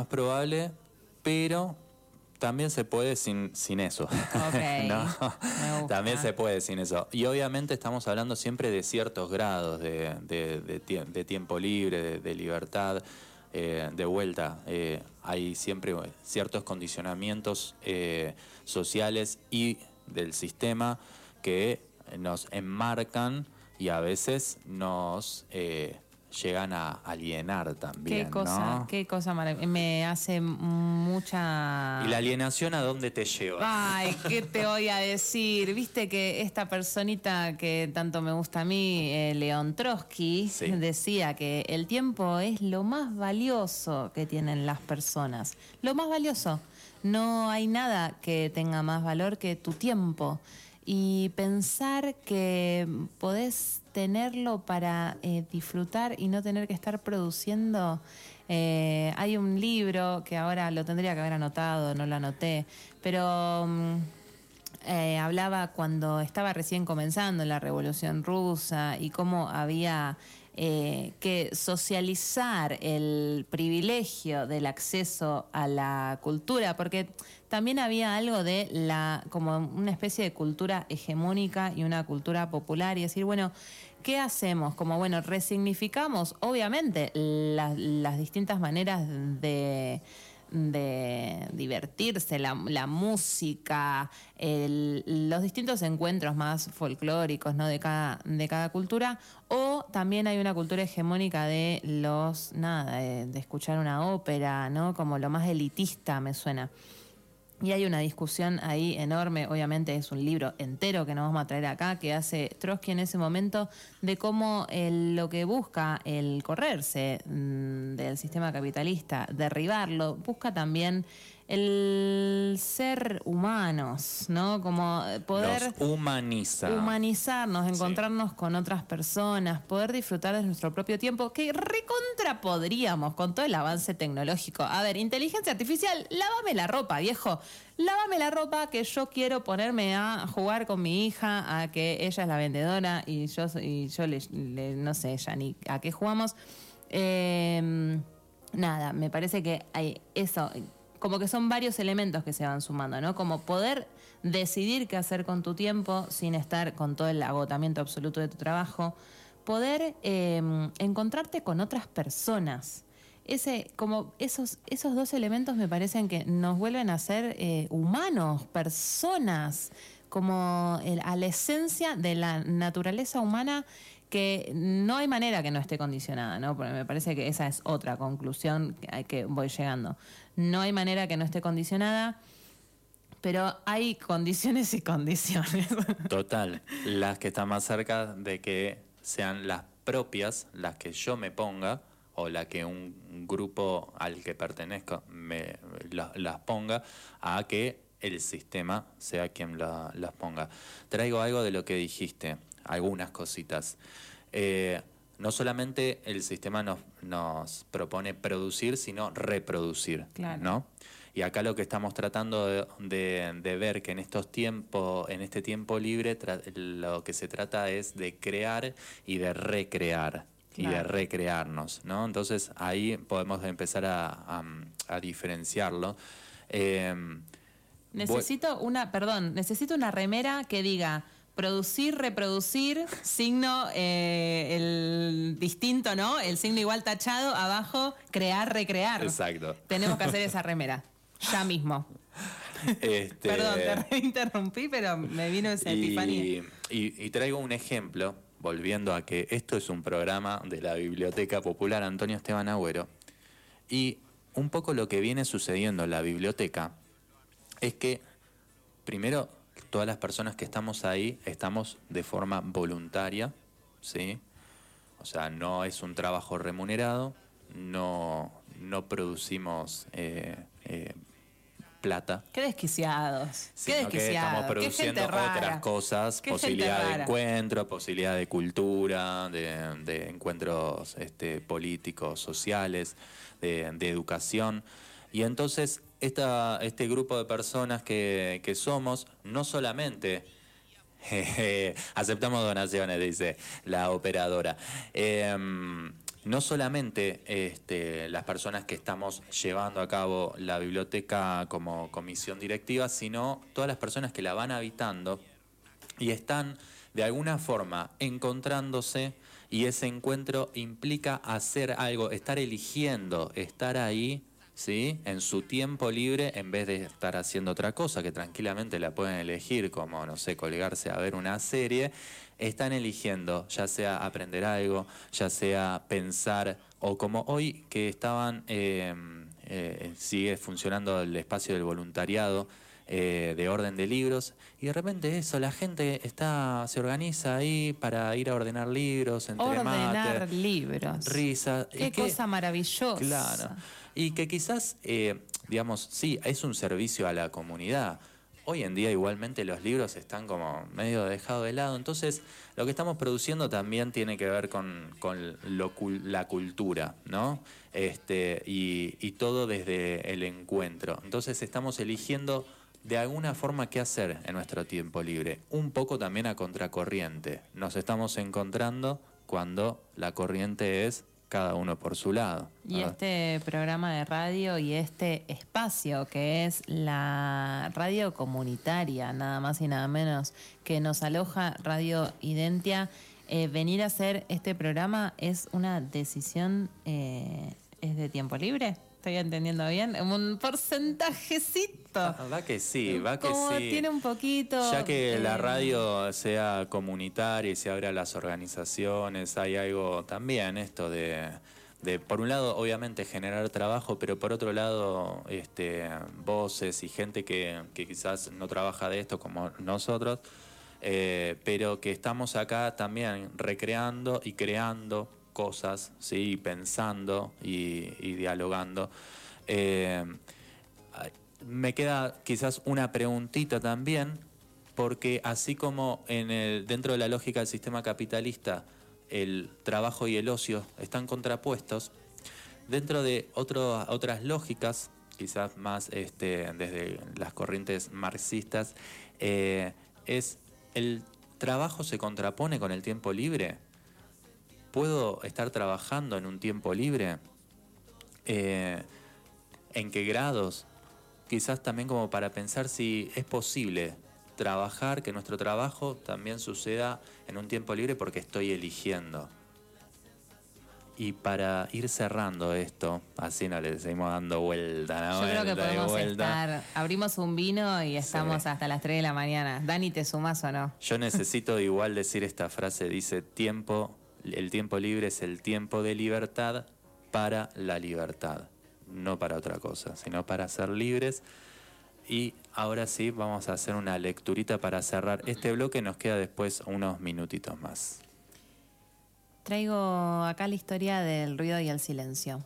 pero también se puede sin eso. Okay. ¿No? También se puede sin eso. Y obviamente estamos hablando siempre de ciertos grados de tiempo libre, de libertad. De vuelta, hay siempre ciertos condicionamientos sociales y del sistema que nos enmarcan y a veces nos llegan a alienar también. Qué cosa maravillosa. Me hace mucha... ¿Y la alienación a dónde te lleva? Ay, ¿qué te voy a decir? Viste que esta personita que tanto me gusta a mí, León Trotsky, sí, decía que el tiempo es lo más valioso que tienen las personas. Lo más valioso. No hay nada que tenga más valor que tu tiempo. Y pensar que podés tenerlo para disfrutar y no tener que estar produciendo. Hay un libro que ahora lo tendría que haber anotado, no lo anoté, pero hablaba cuando estaba recién comenzando la Revolución Rusa y cómo había que socializar el privilegio del acceso a la cultura, porque también había algo de como una especie de cultura hegemónica y una cultura popular, y decir, bueno, ¿qué hacemos? Como, bueno, resignificamos, obviamente, las distintas maneras de divertirse, la música, los distintos encuentros más folclóricos, ¿no? de cada cultura, o también hay una cultura hegemónica de de escuchar una ópera, ¿no? Como lo más elitista me suena. Y hay una discusión ahí enorme, obviamente es un libro entero que nos vamos a traer acá, que hace Trotsky en ese momento, de cómo lo que busca el correrse del sistema capitalista, derribarlo, busca también el ser humanos, ¿no? Como poder Los humaniza. humanizarnos, encontrarnos con otras personas, poder disfrutar de nuestro propio tiempo, que recontra podríamos con todo el avance tecnológico. A ver, inteligencia artificial, lávame la ropa, viejo. Lávame la ropa que yo quiero ponerme a jugar con mi hija, a que ella es la vendedora y yo no sé ya ni a qué jugamos. Nada, me parece que hay eso, como que son varios elementos que se van sumando, ¿no? Como poder decidir qué hacer con tu tiempo sin estar con todo el agotamiento absoluto de tu trabajo, poder encontrarte con otras personas. Esos dos elementos me parecen que nos vuelven a ser humanos, personas, como a la esencia de la naturaleza humana, que no hay manera que no esté condicionada, ¿no? Porque me parece que esa es otra conclusión que voy llegando. No hay manera que no esté condicionada, pero hay condiciones y condiciones. Total, las que están más cerca de que sean las propias, las que yo me ponga, o la que un grupo al que pertenezco las ponga, a que el sistema sea quien las ponga. Traigo algo de lo que dijiste, algunas cositas. No solamente el sistema nos propone producir, sino reproducir, Claro. ¿no? Y acá lo que estamos tratando de ver que en este tiempo libre, lo que se trata es de crear y de recrear. Y de Claro. recrearnos, ¿no? Entonces ahí podemos empezar a diferenciarlo. Necesito una remera que diga producir, reproducir, signo el distinto, ¿no? El signo igual tachado, abajo, crear, recrear. Exacto. Tenemos que hacer esa remera, ya mismo. Perdón, te interrumpí, pero me vino esa epifanía. Y traigo un ejemplo, volviendo a que esto es un programa de la Biblioteca Popular Antonio Esteban Agüero, y un poco lo que viene sucediendo en la biblioteca es que, primero, todas las personas que estamos ahí estamos de forma voluntaria, ¿sí? O sea, no es un trabajo remunerado, no producimos plata. Qué desquiciados. Sino Qué que desquiciados. estamos produciendo Qué gente rara. otras cosas, Qué posibilidad gente de rara. encuentro, posibilidad de cultura, de encuentros políticos, sociales, de educación. Y entonces este grupo de personas que somos, no solamente aceptamos donaciones, dice la operadora. No solamente las personas que estamos llevando a cabo la biblioteca como comisión directiva, sino todas las personas que la van habitando y están de alguna forma encontrándose, y ese encuentro implica hacer algo, estar eligiendo, estar ahí, ¿sí? En su tiempo libre, en vez de estar haciendo otra cosa, que tranquilamente la pueden elegir, como, no sé, colgarse a ver una serie. Están eligiendo, ya sea aprender algo, ya sea pensar, o como hoy que estaban, sigue funcionando el espacio del voluntariado, de orden de libros, y de repente eso, la gente se organiza ahí para ir a ordenar libros, entre Ordenar mate, libros. risa. Qué cosa maravillosa. Claro. Y que quizás, digamos, sí, es un servicio a la comunidad. Hoy en día igualmente los libros están como medio dejados de lado. Entonces, lo que estamos produciendo también tiene que ver con la cultura, ¿no? Y todo desde el encuentro. Entonces, estamos eligiendo de alguna forma qué hacer en nuestro tiempo libre. Un poco también a contracorriente. Nos estamos encontrando cuando la corriente es cada uno por su lado. Y este programa de radio y este espacio que es la radio comunitaria, nada más y nada menos, que nos aloja Radio Identia, venir a hacer este programa es una decisión, es de tiempo libre. ¿Estoy entendiendo bien? Un porcentajecito. Va que sí, va que Como sí. tiene un poquito. Ya que la radio sea comunitaria y se abra a las organizaciones, hay algo también esto de por un lado, obviamente, generar trabajo, pero por otro lado, voces y gente que quizás no trabaja de esto como nosotros, pero que estamos acá también recreando y creando cosas, ¿sí? Pensando y dialogando. Me queda quizás una preguntita también, porque así como dentro de la lógica del sistema capitalista el trabajo y el ocio están contrapuestos, dentro de otras lógicas, quizás más desde las corrientes marxistas, es el trabajo se contrapone con el tiempo libre. ¿Puedo estar trabajando en un tiempo libre? ¿En qué grados? Quizás también como para pensar si es posible trabajar, que nuestro trabajo también suceda en un tiempo libre porque estoy eligiendo. Y para ir cerrando esto, así no le seguimos dando vuelta, ¿no? Yo creo que podemos estar, abrimos un vino y estamos hasta las 3 de la mañana. Dani, ¿te sumás o no? Yo necesito igual decir esta frase, dice, el tiempo libre es el tiempo de libertad para la libertad, no para otra cosa, sino para ser libres. Y ahora sí, vamos a hacer una lecturita para cerrar este bloque. Nos queda después unos minutitos más. Traigo acá la historia del ruido y el silencio.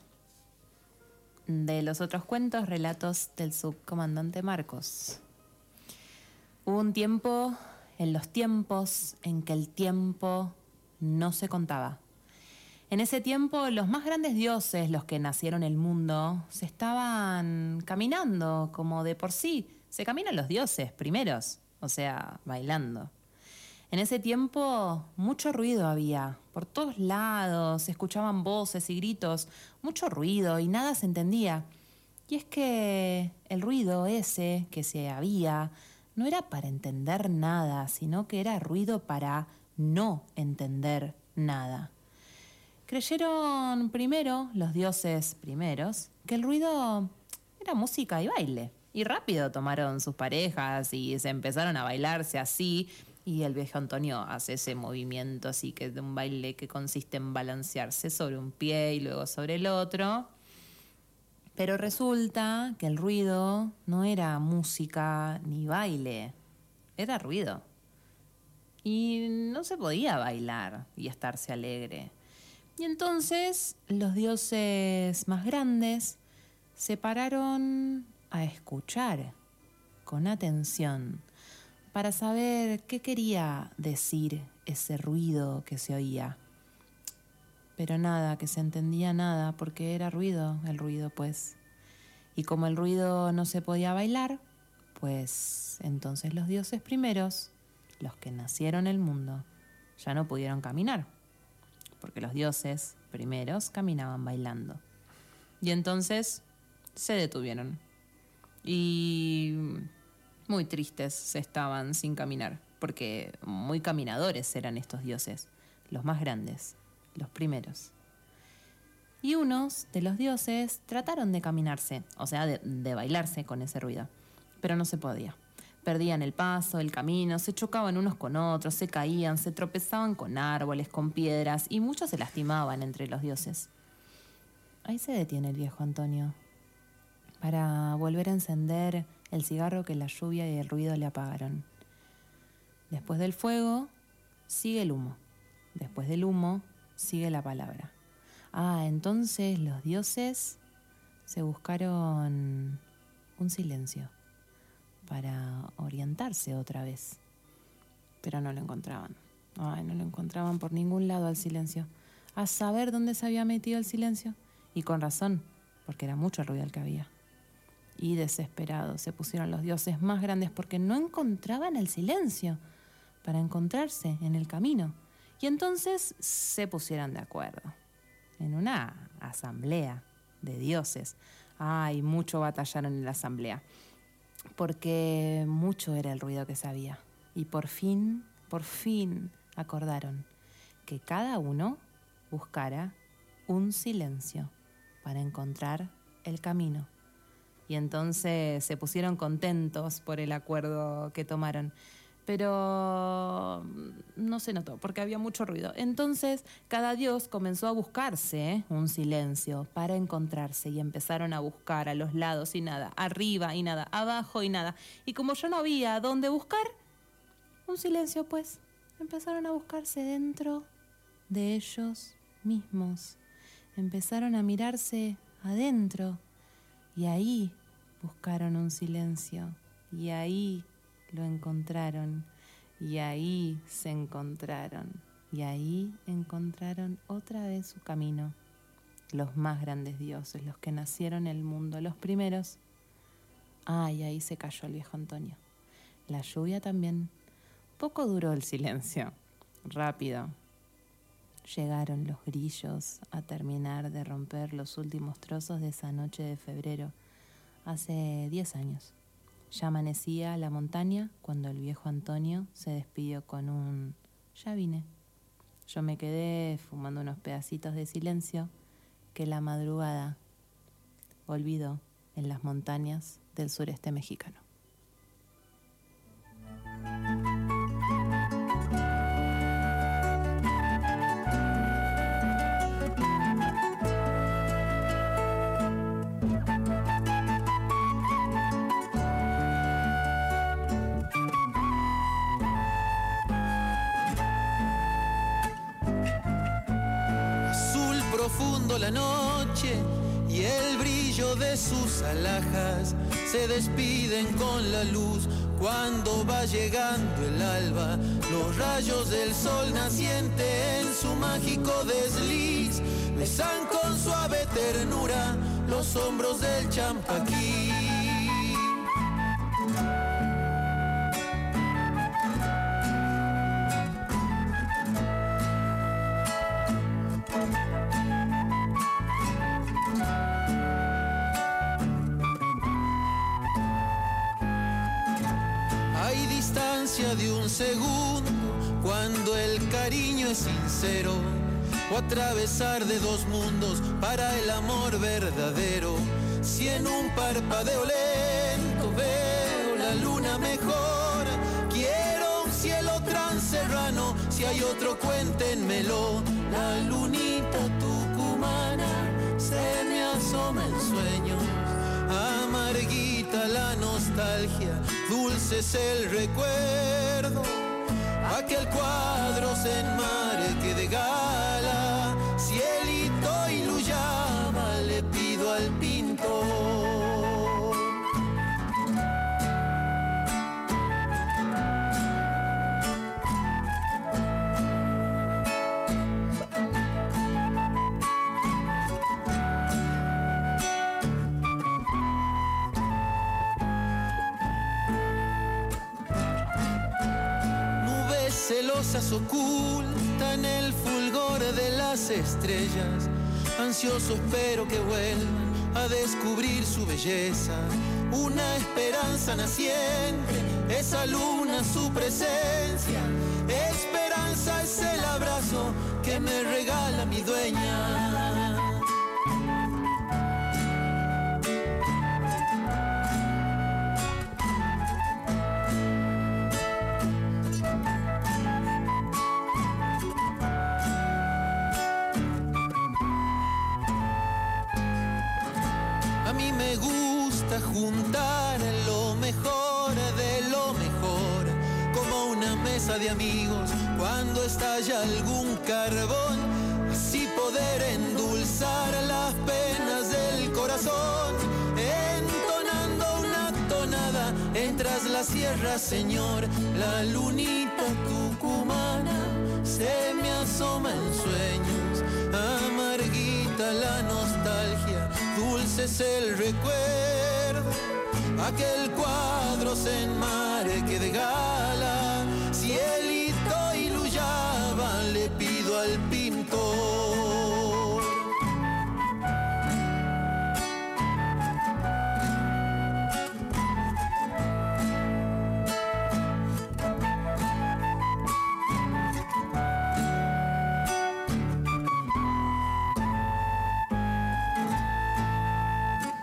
De los otros cuentos, relatos del subcomandante Marcos. Hubo un tiempo, en los tiempos, en que el tiempo no se contaba. En ese tiempo, los más grandes dioses, los que nacieron el mundo, se estaban caminando como de por sí. Se caminan los dioses primeros, o sea, bailando. En ese tiempo, mucho ruido había. Por todos lados se escuchaban voces y gritos, mucho ruido y nada se entendía. Y es que el ruido ese que se había no era para entender nada, sino que era ruido para no entender nada. Creyeron primero, los dioses primeros, que el ruido era música y baile. Y rápido tomaron sus parejas y se empezaron a bailarse así. Y el viejo Antonio hace ese movimiento así que de un baile que consiste en balancearse sobre un pie y luego sobre el otro. Pero resulta que el ruido no era música ni baile, era ruido. Y no se podía bailar y estarse alegre. Y entonces los dioses más grandes se pararon a escuchar con atención para saber qué quería decir ese ruido que se oía. Pero nada, que se entendía nada, porque era ruido, el ruido pues. Y como el ruido no se podía bailar, pues entonces los dioses primeros, los que nacieron el mundo, ya no pudieron caminar. Porque los dioses primeros caminaban bailando. Y entonces se detuvieron. Y muy tristes se estaban sin caminar, porque muy caminadores eran estos dioses, los más grandes, los primeros. Y unos de los dioses trataron de caminarse, o sea, de bailarse con ese ruido, pero no se podía. Perdían el paso, el camino, se chocaban unos con otros, se caían, se tropezaban con árboles, con piedras, y muchos se lastimaban entre los dioses. Ahí se detiene el viejo Antonio para volver a encender el cigarro que la lluvia y el ruido le apagaron. Después del fuego, sigue el humo. Después del humo, sigue la palabra. Entonces los dioses se buscaron un silencio para orientarse otra vez. Pero no lo encontraban. No lo encontraban por ningún lado al silencio. A saber dónde se había metido el silencio. Y con razón, porque era mucho el ruido el que había. Y desesperados se pusieron los dioses más grandes porque no encontraban el silencio para encontrarse en el camino. Y entonces se pusieron de acuerdo en una asamblea de dioses. Y mucho batallaron en la asamblea, porque mucho era el ruido que sabía. Y por fin acordaron que cada uno buscara un silencio para encontrar el camino. Y entonces se pusieron contentos por el acuerdo que tomaron. pero no se notó porque había mucho ruido. Entonces cada dios comenzó a buscarse un silencio para encontrarse y empezaron a buscar a los lados y nada, arriba y nada, abajo y nada. Y como ya no había dónde buscar, un silencio pues, empezaron a buscarse dentro de ellos mismos. Empezaron a mirarse adentro y ahí buscaron un silencio y ahí lo encontraron y ahí se encontraron y ahí encontraron otra vez su camino. Los más grandes dioses, los que nacieron en el mundo, los primeros. Y ahí se cayó el viejo Antonio. La lluvia también. Poco duró el silencio. Rápido. Llegaron los grillos a terminar de romper los últimos trozos de esa noche de febrero, hace 10 años. Ya amanecía la montaña cuando el viejo Antonio se despidió con un «ya vine». Yo me quedé fumando unos pedacitos de silencio que la madrugada olvidó en las montañas del sureste mexicano. Profundo la noche y el brillo de sus alhajas se despiden con la luz cuando va llegando el alba. Los rayos del sol naciente en su mágico desliz besan con suave ternura los hombros del champaquí. De un segundo, cuando el cariño es sincero, o atravesar de dos mundos para el amor verdadero. Si en un parpadeo lento veo la luna mejor, quiero un cielo transerrano, si hay otro cuéntenmelo. La lunita tucumana se me asoma en sueños, amarguita la nostalgia, dulce es el recuerdo, aquel cuadro se enmarque de gala, cielito y luyaba le pido al pintor. Celosas ocultan el fulgor de las estrellas, ansioso espero que vuelvan a descubrir su belleza. Una esperanza naciente, esa luna su presencia, esperanza es el abrazo que me regala mi dueña. Juntar lo mejor de lo mejor, como una mesa de amigos cuando estalla algún carbón, así poder endulzar las penas del corazón, entonando una tonada en tras la sierra, señor. La lunita tucumana se me asoma en sueños, amarguita la nostalgia, dulce es el recuerdo, aquel cuadro se enmarque de gala, cielito y luyaba le pido al pintor.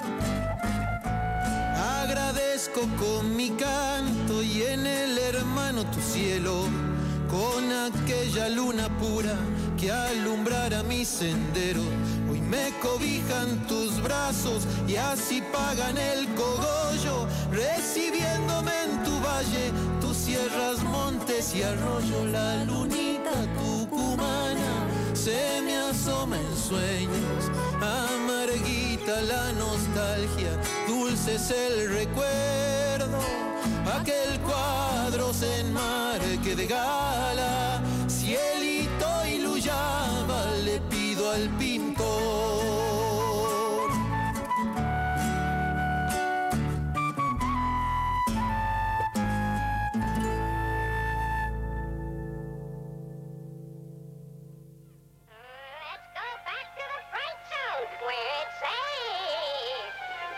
Con mi canto y en el hermano lejano tu cielo, con aquella luna pura que alumbrara mi sendero. Hoy me cobijan tus brazos y así pagan el cogollo, recibiéndome en tu valle, tus sierras, montes y arroyo. La lunita tucumana se me asoma en sueños, amarguita la nostalgia, dulce es el recuerdo. Aquel cuadro se enmarque de gala, cielito y luyaba, le pido al pintor. Let's go back to the fright zone where it's safe.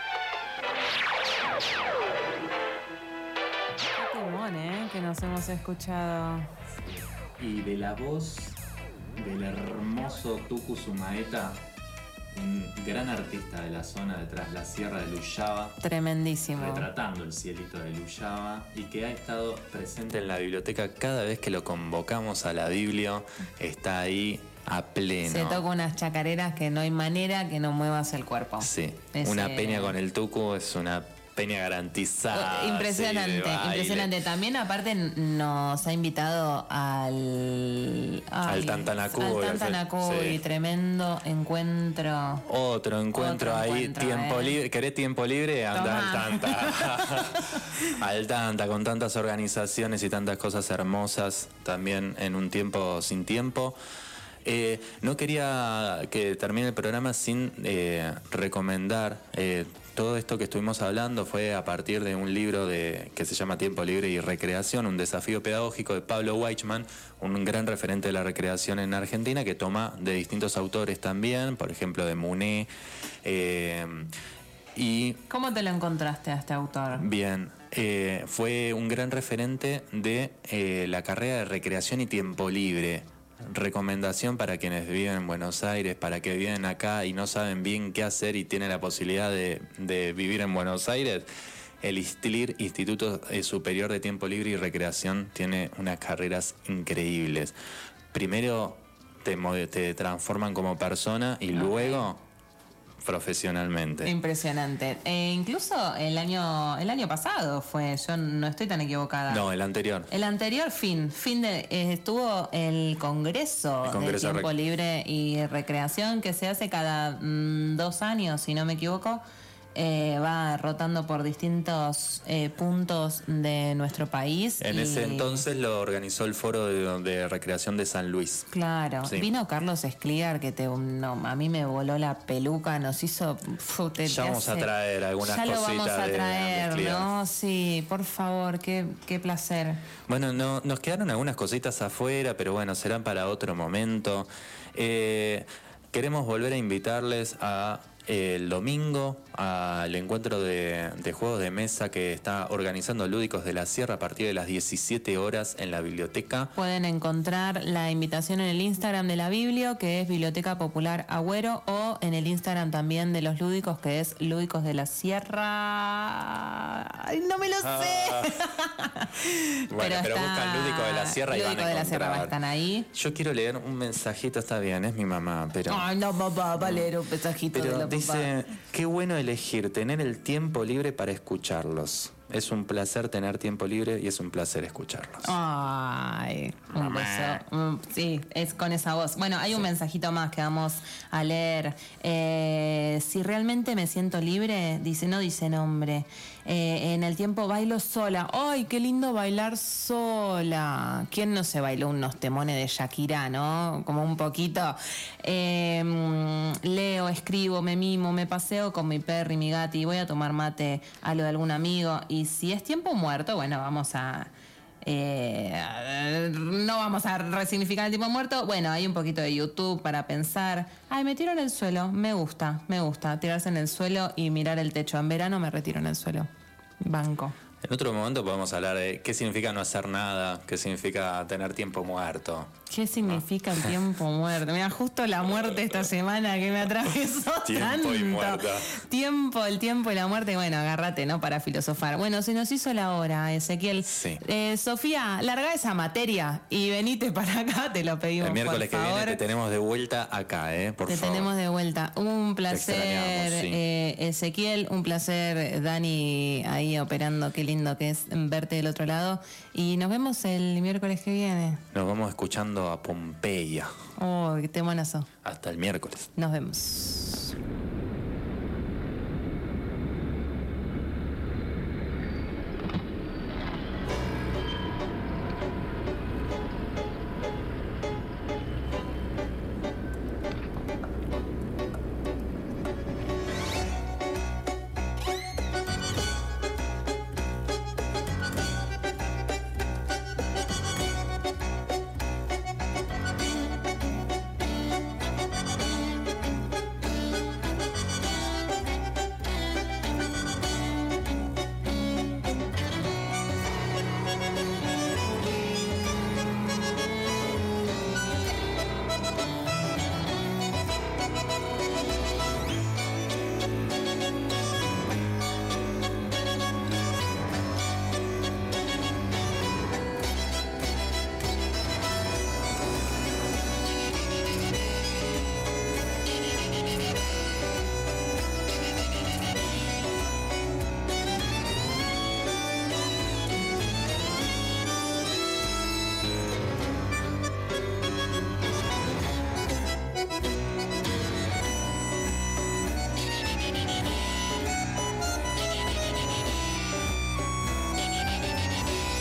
Qué temón, que nos hemos escuchado. Y de la voz del hermoso Tucu Sumaeta, un gran artista de la zona de Tras la Sierra de Luyaba, Tremendísimo. retratando el cielito de Luyaba, y que ha estado presente en la biblioteca cada vez que lo convocamos a la Biblio, está ahí a pleno. Se toca unas chacareras que no hay manera que no muevas el cuerpo. Sí, Es, una peña con el Tucu es una peña garantizada. Impresionante, sí, de baile. impresionante. También aparte nos ha invitado al Tantanacuy, al Tantanacuy, sí. Tremendo encuentro. Otro encuentro Otro ahí, encuentro, tiempo libre. ¿Querés tiempo libre? Anda al Tomá. Tanta. Al Tanta, con tantas organizaciones y tantas cosas hermosas, también en un tiempo sin tiempo. No quería que termine el programa sin recomendar todo esto que estuvimos hablando. Fue a partir de un libro que se llama Tiempo Libre y Recreación, un desafío pedagógico de Pablo Weichmann, un gran referente de la recreación en Argentina, que toma de distintos autores también, por ejemplo de Muné. Y ¿Cómo te lo encontraste a este autor? bien, fue un gran referente de la carrera de recreación y tiempo libre. Recomendación para quienes viven en Buenos Aires, para que viven acá y no saben bien qué hacer y tienen la posibilidad de vivir en Buenos Aires. El ISTLIR, Instituto Superior de Tiempo Libre y Recreación, tiene unas carreras increíbles. Primero te transforman como persona y luego profesionalmente. Impresionante. Incluso el año pasado fue, yo no estoy tan equivocada. No, el anterior. El anterior estuvo el Congreso de Tiempo Libre y Recreación, que se hace cada 2 años, si no me equivoco. Va rotando por distintos puntos de nuestro país. En ese entonces lo organizó el Foro de Recreación de San Luis. Claro, Sí. vino Carlos Escliar, que a mí me voló la peluca, nos hizo... Ya vamos a traer algunas ya cositas. lo vamos a de traer, Escliar. ¿no? Sí, por favor, qué placer. Bueno, nos quedaron algunas cositas afuera, pero bueno, serán para otro momento. Queremos volver a invitarles el domingo al encuentro de juegos de mesa que está organizando Lúdicos de la Sierra a partir de las 17 horas en la biblioteca. Pueden encontrar la invitación en el Instagram de la Biblio, que es Biblioteca Popular Agüero, o en el Instagram también de los Lúdicos, que es Lúdicos de la Sierra. ¡Ay, no me lo sé! Bueno, pero buscan Lúdicos de la Sierra y van a Lúdicos de la Sierra encontrar. están ahí. Yo quiero leer un mensajito, está bien, es mi mamá, pero... Ay, no, papá, va a leer un mensajito de Pero la papá. dice, qué bueno elegir, tener el tiempo libre para escucharlos. Es un placer tener tiempo libre y es un placer escucharlos. Ay, un Mamá. beso. Sí, es con esa voz. Bueno, hay un mensajito más que vamos a leer. Si realmente me siento libre, no dice nombre. En el tiempo bailo sola. ¡Ay, qué lindo bailar sola! ¿Quién no se bailó unos temones de Shakira, no? Como un poquito. Leo, escribo, me mimo, me paseo con mi perro y mi gati, voy a tomar mate a lo de algún amigo. Y si es tiempo muerto, bueno, vamos a... no vamos a resignificar el tiempo muerto. Bueno, hay un poquito de YouTube para pensar. Ay, me tiro en el suelo. Me gusta tirarse en el suelo y mirar el techo. En verano me retiro en el suelo. Banco. En otro momento podemos hablar de qué significa no hacer nada, qué significa tener tiempo muerto. ¿Qué significa el tiempo muerto? Mira, justo la muerte esta semana que me atravesó Tiempo tanto. y muerta. El tiempo y la muerte. Bueno, agárrate, ¿no? Para filosofar. Bueno, se nos hizo la hora, Ezequiel. Sí. Sofía, larga esa materia y venite para acá, te lo pedimos, El miércoles que por favor. viene te tenemos de vuelta acá, por Te favor. tenemos de vuelta. Un placer, extrañamos, sí. Ezequiel. Un placer, Dani, ahí operando. Qué lindo que es verte del otro lado. Y nos vemos el miércoles que viene. Nos vamos escuchando a Pompeya. Oh, qué temonazo. Hasta el miércoles. Nos vemos.